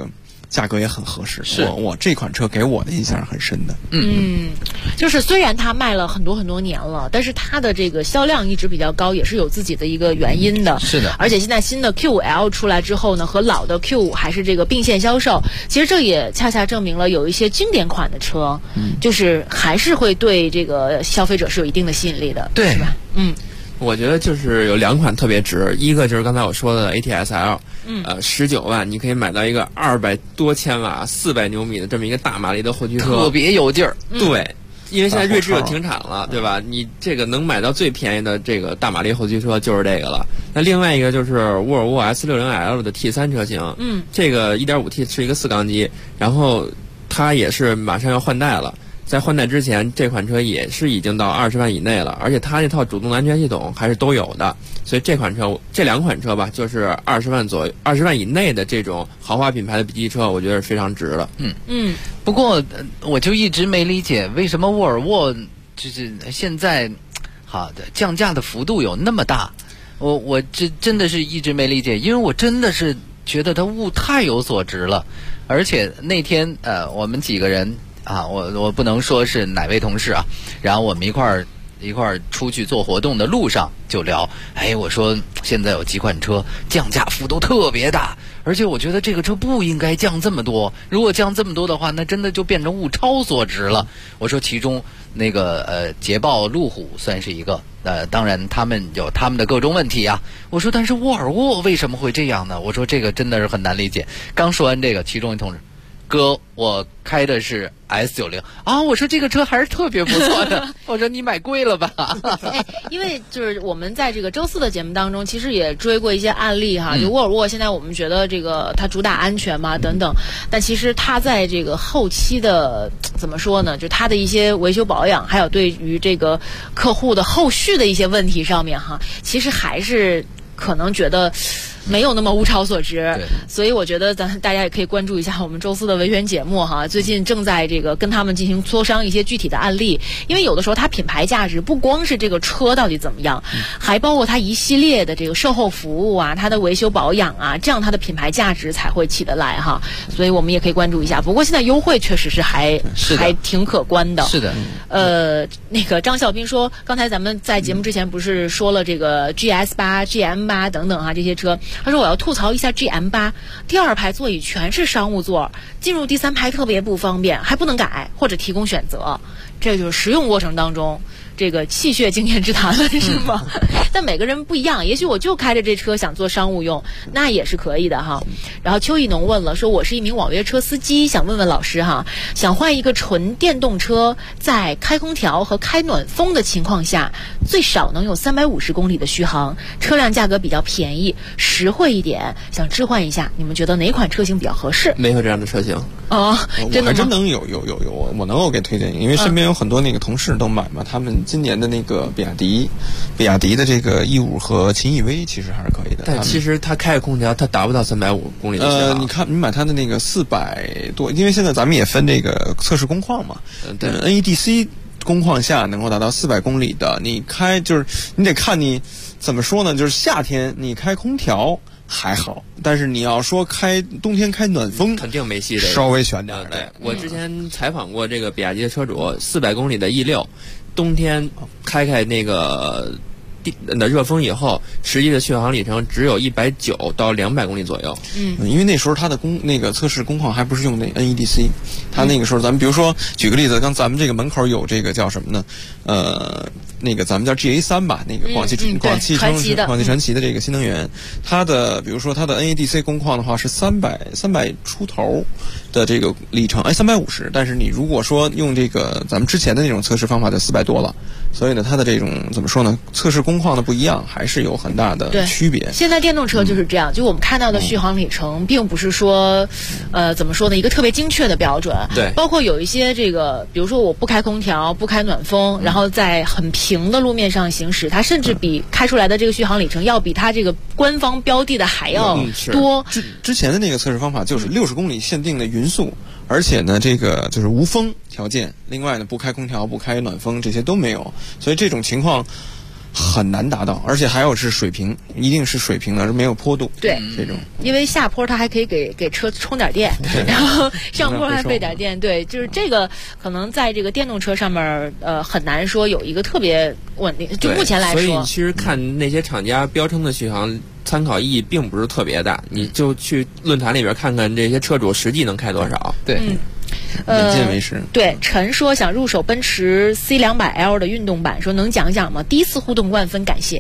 价格也很合适。我这款车给我的印象是很深的。 就是虽然它卖了很多很多年了，但是它的这个销量一直比较高，也是有自己的一个原因的。 是的。 而且现在新的 Q5L 出来之后呢，和老的 Q5还是这个并线销售。其实这也恰恰证明了有一些经典款的车，就是还是会对这个消费者是有一定的吸引力的， 对， 是吧？ 我觉得就是有2款特别值，一个就是刚才我说的 ATS-L， 19万你可以买到一个200多千瓦、400牛米的这么一个大马力的后驱车， 特别有劲儿。 对，因为现在锐志又停产了，对吧？你这个能买到最便宜的这个大马力后驱车就是这个了。那另外一个就是沃尔沃 S60L 的 T3 车型，这个 1.5T 是一个4缸机，然后它也是马上要换代了。在换代之前，这款车也是已经到20万以内了，而且它那套主动的安全系统还是都有的，所以这2款车吧，就是20万以内的这种豪华品牌的 B 级车，我觉得是非常值的。 不过我就一直没理解，为什么沃尔沃就是现在好的降价的幅度有那么大？我这真的是一直没理解，因为我真的是觉得它物太有所值了，而且那天我们几个人。我不能说是哪位同事啊，然后我们一块儿出去做活动的路上就聊，我说现在有几款车降价幅度特别大，而且我觉得这个车不应该降这么多，如果降这么多的话，那真的就变成物超所值了。我说其中那个捷豹路虎算是一个，当然他们有他们的各种问题啊。我说但是沃尔沃为什么会这样呢？我说这个真的是很难理解。刚说完这个，其中一同志，哥，我开的是 S90啊，我说这个车还是特别不错的。我说你买贵了吧？ 因为就是我们在这个周4的节目当中，其实也追过一些案例哈。就沃尔沃现在我们觉得这个它主打安全嘛等等，但其实它在这个后期的怎么说呢？就它的一些维修保养，还有对于这个客户的后续的一些问题上面哈，其实还是可能觉得没有那么物超所值，所以我觉得大家也可以关注一下我们周4的维权节目哈。最近正在这个跟他们进行磋商一些具体的案例，因为有的时候它品牌价值不光是这个车到底怎么样，还包括它一系列的这个售后服务啊，它的维修保养啊，这样它的品牌价值才会起得来哈。所以我们也可以关注一下。不过现在优惠确实是还挺可观的。 是的。 那个张小兵说，刚才咱们在节目之前不是说了这个 GS8、GM8 等等啊这些车。他说我要吐槽一下 GM8， 第2排座椅全是商务座，进入第3排特别不方便，还不能改或者提供选择，这就是实用过程当中这个气血经验之谈了，是吗？但每个人不一样，也许我就开着这车想做商务用，那也是可以的哈。然后邱义农问了，说我是一名网约车司机，想问问老师哈，想换一个纯电动车，在开空调和开暖风的情况下，最少能有350公里的续航，车辆价格比较便宜，实惠一点，想置换一下，你们觉得哪款车型比较合适？ 没有这样的车型哦， 我还真能有，我能够给推荐，因为身边有很多那个同事都买嘛，他们今年的那个比亚迪的这个E5和秦 EV 其实还是可以的。 但其实它开着空调，它达不到350公里的续航。 你看，你买它的那个400多，因为现在咱们也分这个测试工况嘛。对 ，NEDC 工况下能够达到400公里的，你开就是你得看你怎么说呢？就是夏天你开空调还好，但是你要说冬天开暖风， 肯定没戏。 稍微悬点。 对，我之前采访过这个比亚迪的车主，400公里的 E6， 冬天开那个热风以后，实际的续航里程只有190到200公里左右。 因为那时候它的那个测试工况还不是用那 NEDC， 它那个时候咱们比如说举个例子，刚咱们这个门口有这个叫什么呢？那个咱们叫 GA3 吧，那个广汽传祺的这个新能源，它的比如说它的 NEDC 工况的话是300出头的这个里程，350，但是你如果说用这个咱们之前的那种测试方法就400多了，所以呢它的这种怎么说呢，测试工况的不一样，还是有很大的区别。 现在电动车就是这样，就我们看到的续航里程并不是说怎么说呢，一个特别精确的标准。 对， 包括有一些这个比如说我不开空调不开暖风，然后在很平的路面上行驶，它甚至比开出来的这个续航里程要比它这个官方标的的还要多。 之前的那个测试方法就是60公里限定的匀速，而且呢这个就是无风条件，另外呢不开空调不开暖风这些都没有，所以这种情况很难达到，而且还有是水平，一定是水平的，是没有坡度。 对， 这种因为下坡它还可以给车充点电，然后上坡还备点电。对，就是这个可能在这个电动车上面，很难说有一个特别稳定。就目前来说， 所以其实看那些厂家标称的续航参考意义并不是特别大，你就去论坛里边看看这些车主实际能开多少。 对。 眼见为实。 对，陈说想入手奔驰 C200L 的运动版，说能讲讲吗？第一次互动万分感谢。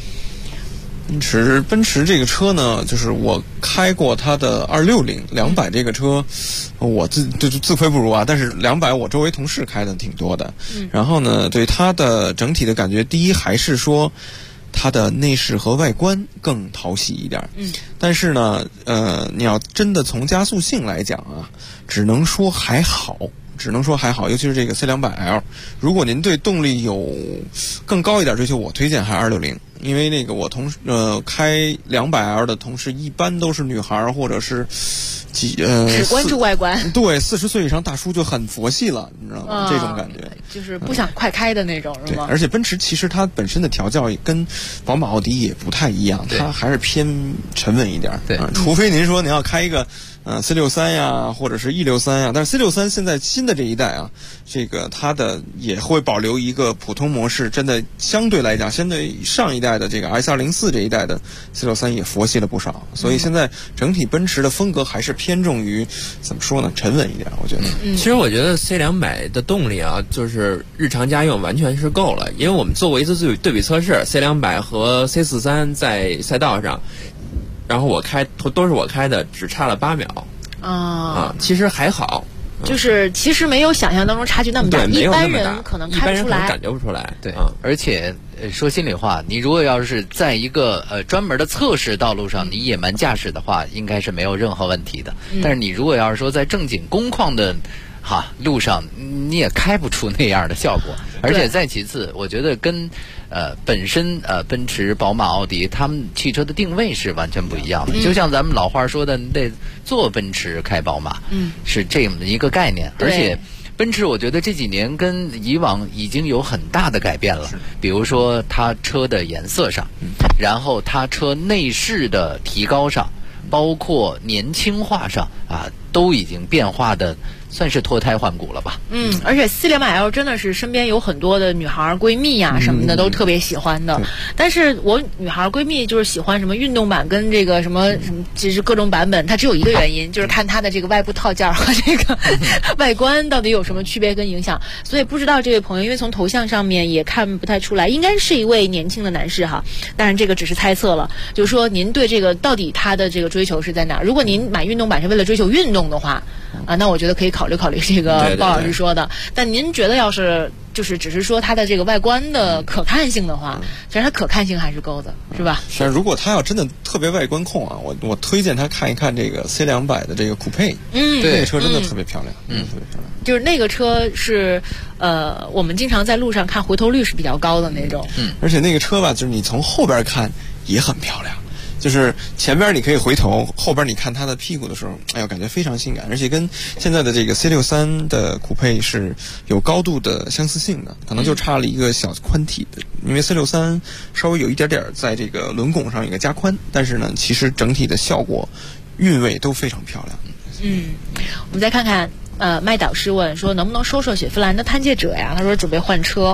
奔驰这个车呢，就是我开过它的260-200这个车，我自愧不如啊。但是200我周围同事开的挺多的。然后呢，对它的整体的感觉，第一还是说它的内饰和外观更讨喜一点。但是呢，你要真的从加速性来讲啊，只能说还好，尤其是这个 C200L。如果您对动力有更高一点追求，我推荐还是260，因为那个我开200L 的同事一般都是女孩或者是只关注外观。 对，40岁以上大叔就很佛系了，你知道吗？这种感觉就是不想快开的那种，是吗？ 而且奔驰其实它本身的调教跟宝马、奥迪也不太一样，它还是偏沉稳一点。 对， 除非您说你要开一个C63呀，或者是E63呀，但是 C63现在新的这一代啊，这个它的也会保留一个普通模式，真的相对来讲，相对上一代的这个 S204这一代的 C63也佛系了不少，所以现在整体奔驰的风格还是偏重于怎么说呢，沉稳一点，我觉得。 其实我觉得 C200的动力啊，就是日常家用完全是够了，因为我们做过一次对比测试 ，C200和 C43在赛道上。然后都是我开的，只差了8秒其实还好， 就是其实没有想象当中差距那么大，一般人可能看不出来， 感觉不出来。 对，而且说心里话，你如果要是在一个专门的测试道路上，你野蛮驾驶的话，应该是没有任何问题的。但是你如果要是说在正经工况的路上，你也开不出那样的效果。而且再其次，我觉得跟本身奔驰、宝马、奥迪他们汽车的定位是完全不一样的。就像咱们老话说的，你得坐奔驰开宝马，是这样的一个概念。而且奔驰我觉得这几年跟以往已经有很大的改变了，比如说它车的颜色上，然后它车内饰的提高上，包括年轻化上都已经变化的算是脱胎换骨了吧。 而且 C200L 真的是身边有很多的女孩闺蜜呀什么的都特别喜欢的。但是我女孩闺蜜就是喜欢什么运动版跟这个什么，其实各种版本，它只有一个原因，就是看它的这个外部套件和这个外观到底有什么区别跟影响。所以不知道这位朋友，因为从头像上面也看不太出来，应该是一位年轻的男士哈。当然这个只是猜测了，就是说您对这个到底他的这个追求是在哪儿？如果您买运动版是为了追求运动的话，那我觉得可以考虑这个鲍老师说的。但您觉得要是就是只是说它的这个外观的可看性的话，其实它可看性还是够的，是吧？ 但如果他要真的特别外观控啊，我推荐他看一看这个 C200的这个酷配，这个车真的特别漂亮，特别漂亮。 就是那个车是我们经常在路上看回头率是比较高的那种， 而且那个车吧，就是你从后边看也很漂亮。就是前边你可以回头，后边你看它的屁股的时候，哎呦，感觉非常性感，而且跟现在的这个 C63的酷配是有高度的相似性的，可能就差了一个小宽体的，因为 C63稍微有一点点在这个轮拱上有一个加宽，但是呢，其实整体的效果、韵味都非常漂亮。 我们再看看，麦导师问说，能不能说说雪佛兰的探界者呀？他说准备换车。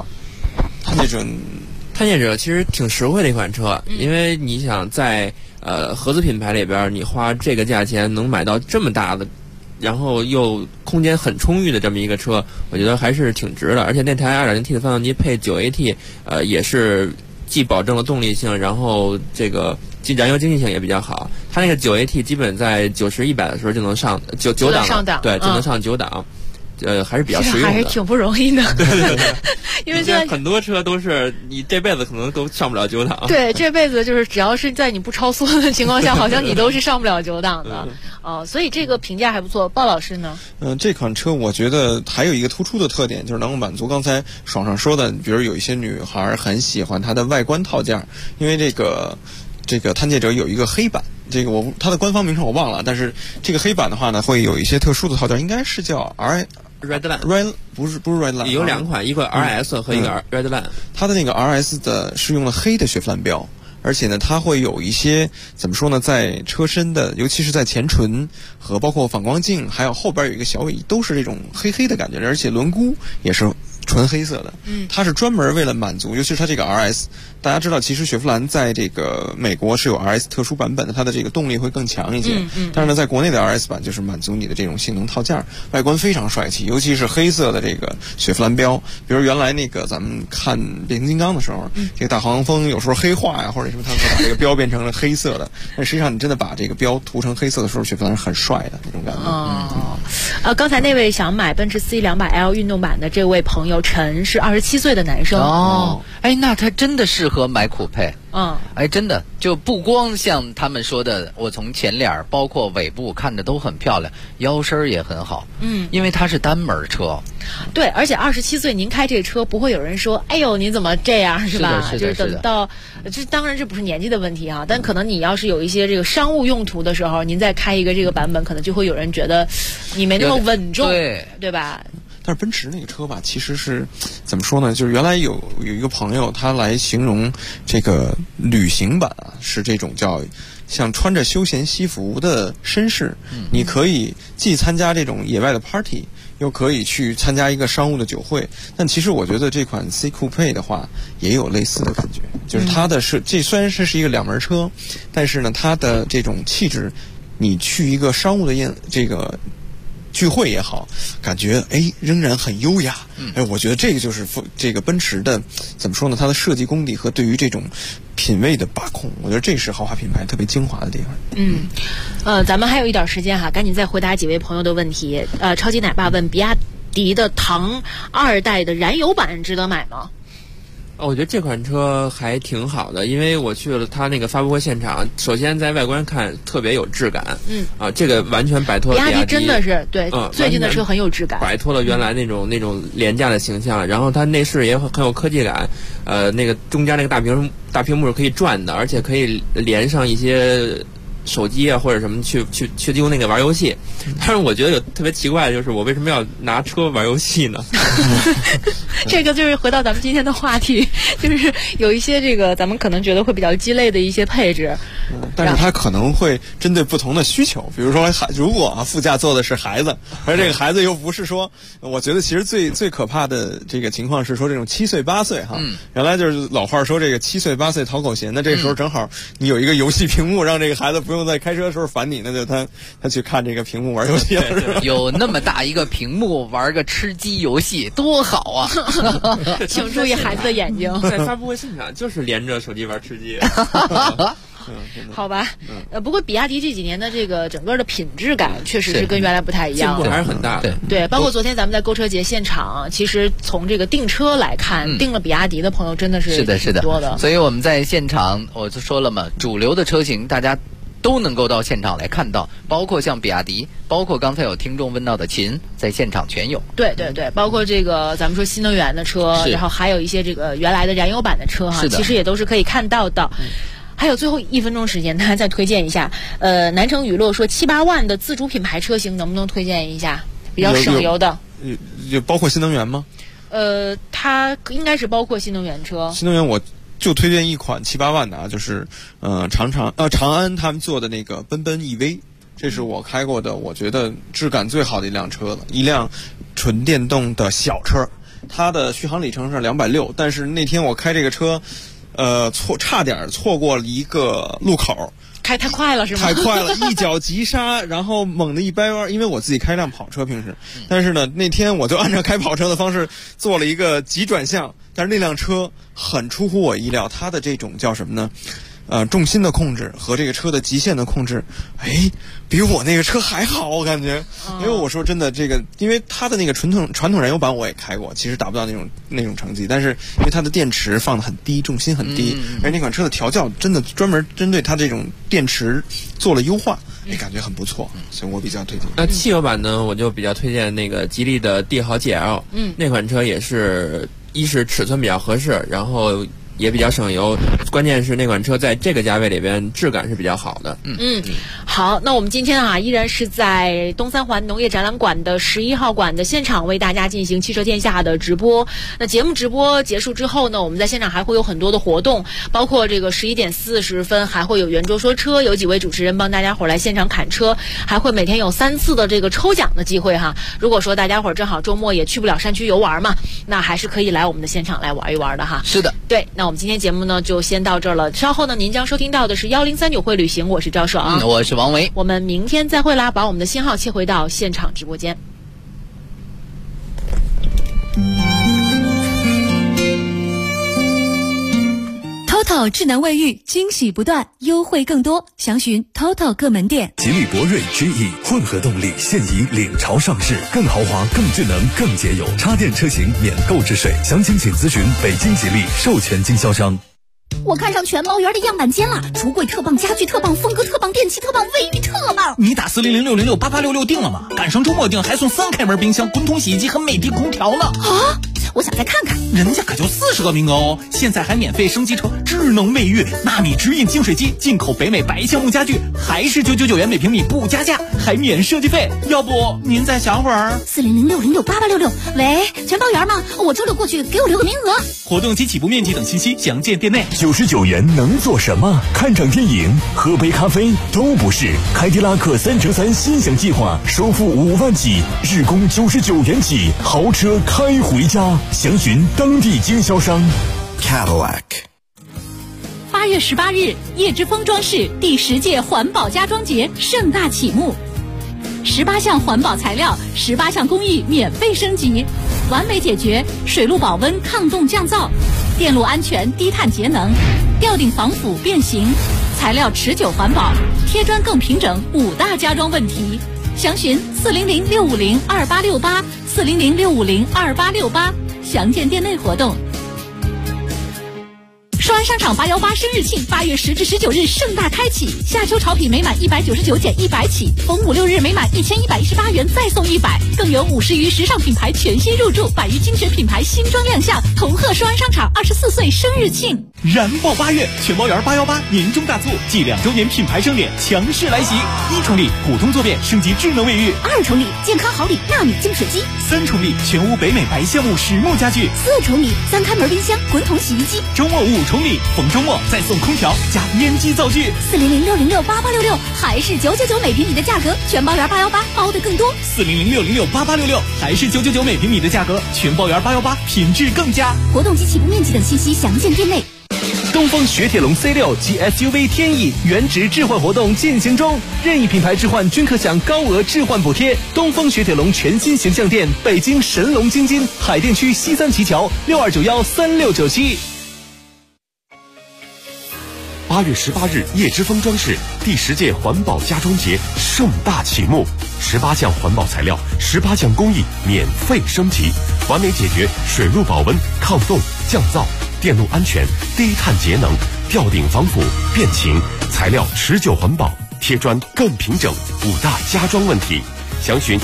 探界者其实挺实惠的一款车，因为你想在合资品牌里边，你花这个价钱能买到这么大的，然后又空间很充裕的这么一个车，我觉得还是挺值的。而且那台 2.0T 的发动机配 9AT，也是既保证了动力性，然后这个燃油经济性也比较好。它那个 9AT 基本在90、100的时候就能上9档，对，就能上9档。还是比较实用的， 还是挺不容易的。 对， 因为现在很多车都是你这辈子可能都上不了9档。 对，这辈子就是只要是在你不超速的情况下，好像你都是上不了9档的。所以这个评价还不错。鲍老师呢？ 这款车我觉得还有一个突出的特点，就是能够满足刚才爽爽说的，比如有一些女孩很喜欢它的外观套件，因为这个探界者有一个黑板。这个它的官方名称我忘了，但是这个黑板的话呢，会有一些特殊的套件，应该是叫 Redline 不是 Redline， 有2款，一个 RS 和一个 Redline。 它的那个 RS 的是用了黑的雪佛兰标。而且呢，它会有一些怎么说呢，在车身的，尤其是在前唇和包括反光镜，还有后边有一个小尾翼，都是这种黑黑的感觉，而且轮毂也是纯黑色的。它是专门为了满足，尤其是它这个 RS， 大家知道，其实雪佛兰在这个美国是有 RS 特殊版本的，它的这个动力会更强一些。但是呢，在国内的 RS 版就是满足你的这种性能套件，外观非常帅气，尤其是黑色的这个雪佛兰标。比如原来那个咱们看变形金刚的时候，这个大黄蜂有时候黑化呀，或者什么，他们会把这个标变成了黑色的。但实际上，你真的把这个标涂成黑色的时候，雪佛兰是很帅的那种感觉。 刚才那位想买奔驰 C200L 运动版的这位朋友陈是27岁的男生。 那他真的适合买酷配。真的就不光像他们说的，我从前脸包括尾部看着都很漂亮，腰身也很好。因为它是单门车。 对，而且27岁您开这车不会有人说，哎呦你怎么这样，是吧？就是等到这当然这不是年纪的问题啊，但可能你要是有一些这个商务用途的时候，您再开一个这个版本，可能就会有人觉得你没那么稳重，对吧？ 但是奔驰那个车吧，其实是怎么说呢？就是原来有一个朋友他来形容这个旅行版啊，是这种叫像穿着休闲西服的绅士，你可以既参加这种野外的 party， 又可以去参加一个商务的酒会。但其实我觉得这款 C Coupe 的话也有类似的感觉，就是它的这虽然是一个2门车，但是呢它的这种气质，你去一个商务的这个聚会也好，感觉仍然很优雅。我觉得这个就是这个奔驰的怎么说呢？它的设计功底和对于这种品味的把控，我觉得这是豪华品牌特别精华的地方。咱们还有一点时间哈，赶紧再回答几位朋友的问题。超级奶爸问：比亚迪的唐2代的燃油版值得买吗？ 我觉得这款车还挺好的，因为我去了它那个发布会现场，首先在外观看特别有质感，这个完全摆脱了比亚迪真的是对，最近的车很有质感， 摆脱了原来那种廉价的形象，然后它内饰也很有科技感，那个中间那个大屏幕是可以转的，而且可以连上一些手机啊或者什么去用那个玩游戏。但是我觉得有特别奇怪的就是，我为什么要拿车玩游戏呢？ 这个就是回到咱们今天的话题，就是有一些这个咱们可能觉得会比较鸡肋的一些配置， 但是它可能会针对不同的需求。比如说如果副驾坐的是孩子，而这个孩子又不是说，我觉得其实最可怕的这个情况是说这种7岁8岁哈，原来就是老话说这个7岁8岁讨口嫌，那这时候正好你有一个游戏屏幕，让这个孩子不用在开车的时候烦你，那就他去看这个屏幕玩游戏了。 有那么大一个屏幕玩个吃鸡游戏多好啊！ 请注意孩子的眼睛。 在发布会现场就是连着手机玩吃鸡。 好吧，不过比亚迪这几年的这个整个的品质感确实是跟原来不太一样， 进步还是很大的。 对，包括昨天咱们在购车节现场，其实从这个订车来看，订了比亚迪的朋友真的是多的。 所以我们在现场，我就说了嘛，主流的车型大家都能够到现场来看到，包括像比亚迪，包括刚才有听众问到的秦，在现场全有。 对，包括这个咱们说新能源的车，然后还有一些这个原来的燃油版的车哈，其实也都是可以看到的。还有最后1分钟时间，大家再推荐一下。南城雨落说7、8万的自主品牌车型能不能推荐一下比较省油的？ 有包括新能源吗？ 它应该是包括新能源车。 新能源我就推荐一款7、8万的啊，就是长安他们做的那个奔奔 EV， 这是我开过的，我觉得质感最好的一辆车了，一辆纯电动的小车，它的续航里程是260，但是那天我开这个车。差点错过了一个路口， 开太快了是吗？ 太快了，一脚急刹，然后猛地一掰弯。因为我自己开辆跑车平时，但是呢，那天我就按照开跑车的方式做了一个急转向，但是那辆车很出乎我意料，它的这种叫什么呢？重心的控制和这个车的极限的控制，比我那个车还好，我感觉。因为我说真的，这个因为它的那个传统燃油版我也开过，其实达不到那种成绩，但是因为它的电池放得很低，重心很低，而那款车的调教真的专门针对它这种电池做了优化，感觉很不错，所以我比较推荐。 那汽油版呢，我就比较推荐那个吉利的帝豪 GL，那款车也是一是尺寸比较合适，然后也比较省油，关键是那款车在这个价位里边质感是比较好的。 好，那我们今天依然是在东三环农业展览馆的11号馆的现场为大家进行汽车天下的直播。那节目直播结束之后呢，我们在现场还会有很多的活动，包括这个11点40分还会有圆桌说车，有几位主持人帮大家伙来现场侃车，还会每天有3次的这个抽奖的机会哈。如果说大家伙正好周末也去不了山区游玩嘛，那还是可以来我们的现场来玩一玩的哈。 是的， 对，那我们今天节目呢就先到这儿了。稍后呢，您将收听到的是1039会旅行，我是赵爽， 我是王维， 我们明天再会啦，把我们的信号切回到现场直播间。 TOTO 智能卫浴，惊喜不断，优惠更多，详询 TOTO 各门店。 吉利博瑞 GE 混合动力现已领潮上市，更豪华、更智能、更节油，插电车型免购置税，详情请咨询北京吉利授权经销商。 我看上全猫园的样板间了，橱柜特棒，家具特棒，风格特棒，电器特棒，卫浴特棒。 你打40060688866订了吗？赶上周末订还送3开门冰箱、滚筒洗衣机和美的空调呢。 啊！我想再看看， 人家可就40个名额哦！现在还免费升级成智能卫浴、纳米直饮净水机，进口北美白橡木家具，还是999元每平米不加价，还免设计费。要不您再想会儿 ？40060688866。喂，全包园吗？我周六过去，给我留个名额。 活动及起步面积等信息详见店内。 99元能做什么？看场电影、喝杯咖啡都不是。凯迪拉克3乘3心想计划，首付5万起，日供99元起，豪车开回家。详询当地经销商。 Cadillac。 8月18日，叶之峰装饰第10届环保家装节盛大启幕，18项环保材料，18项工艺免费升级，完美解决水路保温、抗冻降噪、电路安全、低碳节能、吊顶防腐变形、材料持久环保、贴砖更平整5大家装问题。详询400-650-2868，400-650-2868，详见店内活动。双安商场818生日庆8月10至19日盛大开启，夏秋潮品每满199减100起，逢5、6日每满1118元再送100，更有50余时尚品牌全新入驻，100余精选品牌新装亮相，同贺双安商场24岁生日庆。 燃爆8月，全包园818年终大促暨2周年品牌盛典强势来袭！1重力普通坐便升级智能卫浴 ，2重力健康好礼纳米净水机 ，3重力全屋北美白橡木实木家具 ，4重力3开门冰箱、滚筒洗衣机， 周末5重力，逢周末再送空调加烟机灶具。 400-606-8866，还是999每平米的价格，全包园818包的更多。 400-606-8866，还是999每平米的价格，全包园818品质更佳。 活动及起步面积等信息详见店内。 东风雪铁龙 C6 及 SUV 天翼原值置换活动进行中，任意品牌置换均可享高额置换补贴。东风雪铁龙全新形象店，北京神龙京津海淀区西三旗桥62913697。 8月18日，叶之峰装饰第10届环保家装节盛大启幕，18项环保材料，18项工艺免费升级，完美解决水路保温、抗冻、降噪、电路安全、低碳节能、吊顶防腐、变形、材料持久环保、贴砖更平整5大家装问题。详询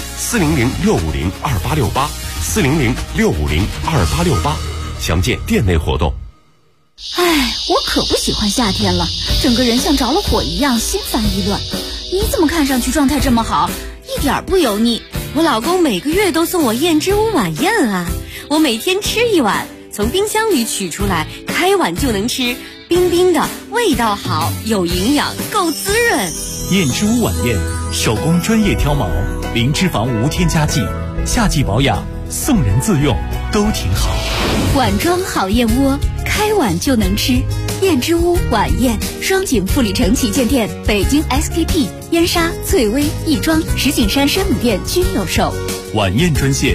400-650-2868，400-650-2868，详见店内活动。 唉，我可不喜欢夏天了，整个人像着了火一样，心烦意乱。你怎么看上去状态这么好，一点不油腻？ 我老公每个月都送我燕之屋晚宴啊，我每天吃1碗，从冰箱里取出来，开碗就能吃，冰冰的，味道好，有营养，够滋润。 燕之屋晚宴，手工专业挑毛，零脂肪无添加剂，夏季保养，送人自用都挺好。 碗装好燕窝，开碗就能吃。燕之屋晚宴，双井富里城旗舰店、北京 SKP、燕莎、翠微、亦庄、石景山山姆店均有售。 晚宴专线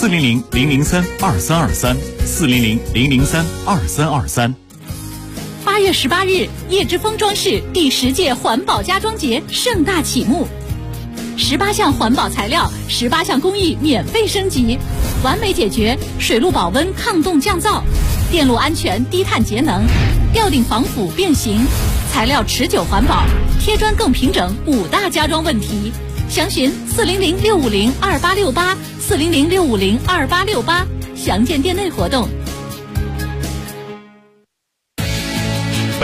400-003-2323，400-003-2323。 8月18日，叶之峰装饰第10届环保家装节盛大启幕，18项环保材料，18项工艺免费升级，完美解决水路保温、抗冻降噪、电路安全、低碳节能、吊顶防腐变形、材料持久环保、贴砖更平整5大家装问题。详询400-650-2868，400-650-2868，详见店内活动。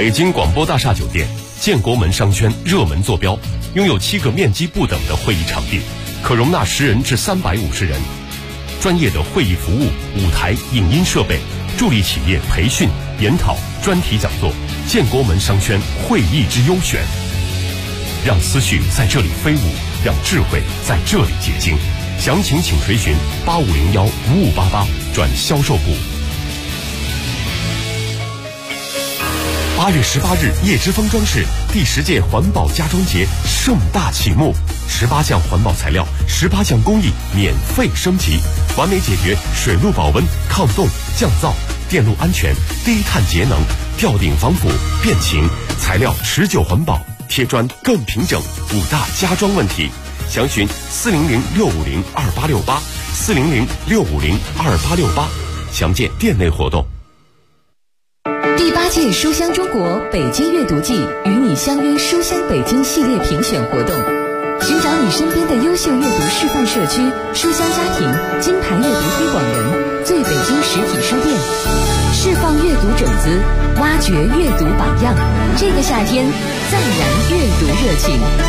北京广播大厦酒店建国门商圈热门坐标，拥有7个面积不等的会议场地，可容纳10人至350人。专业的会议服务、舞台、影音设备，助力企业培训、研讨、专题讲座。建国门商圈会议之优选，让思绪在这里飞舞，让智慧在这里结晶。详情请垂询8501-5588转销售部。8月18日，叶之峰装饰第10届环保家装节盛大启幕，18项环保材料，18项工艺免费升级，完美解决水路保温、抗冻、降噪、电路安全、低碳节能、吊顶防腐、变形，材料持久环保，贴砖更平整，5大家装问题。详询400-650-2868，400-650-2868，详见店内活动。 第8届书香中国北京阅读季与你相约书香北京系列评选活动，寻找你身边的优秀阅读示范社区、书香家庭、金牌阅读推广人、最北京实体书店，释放阅读种子，挖掘阅读榜样。这个夏天，再燃阅读热情。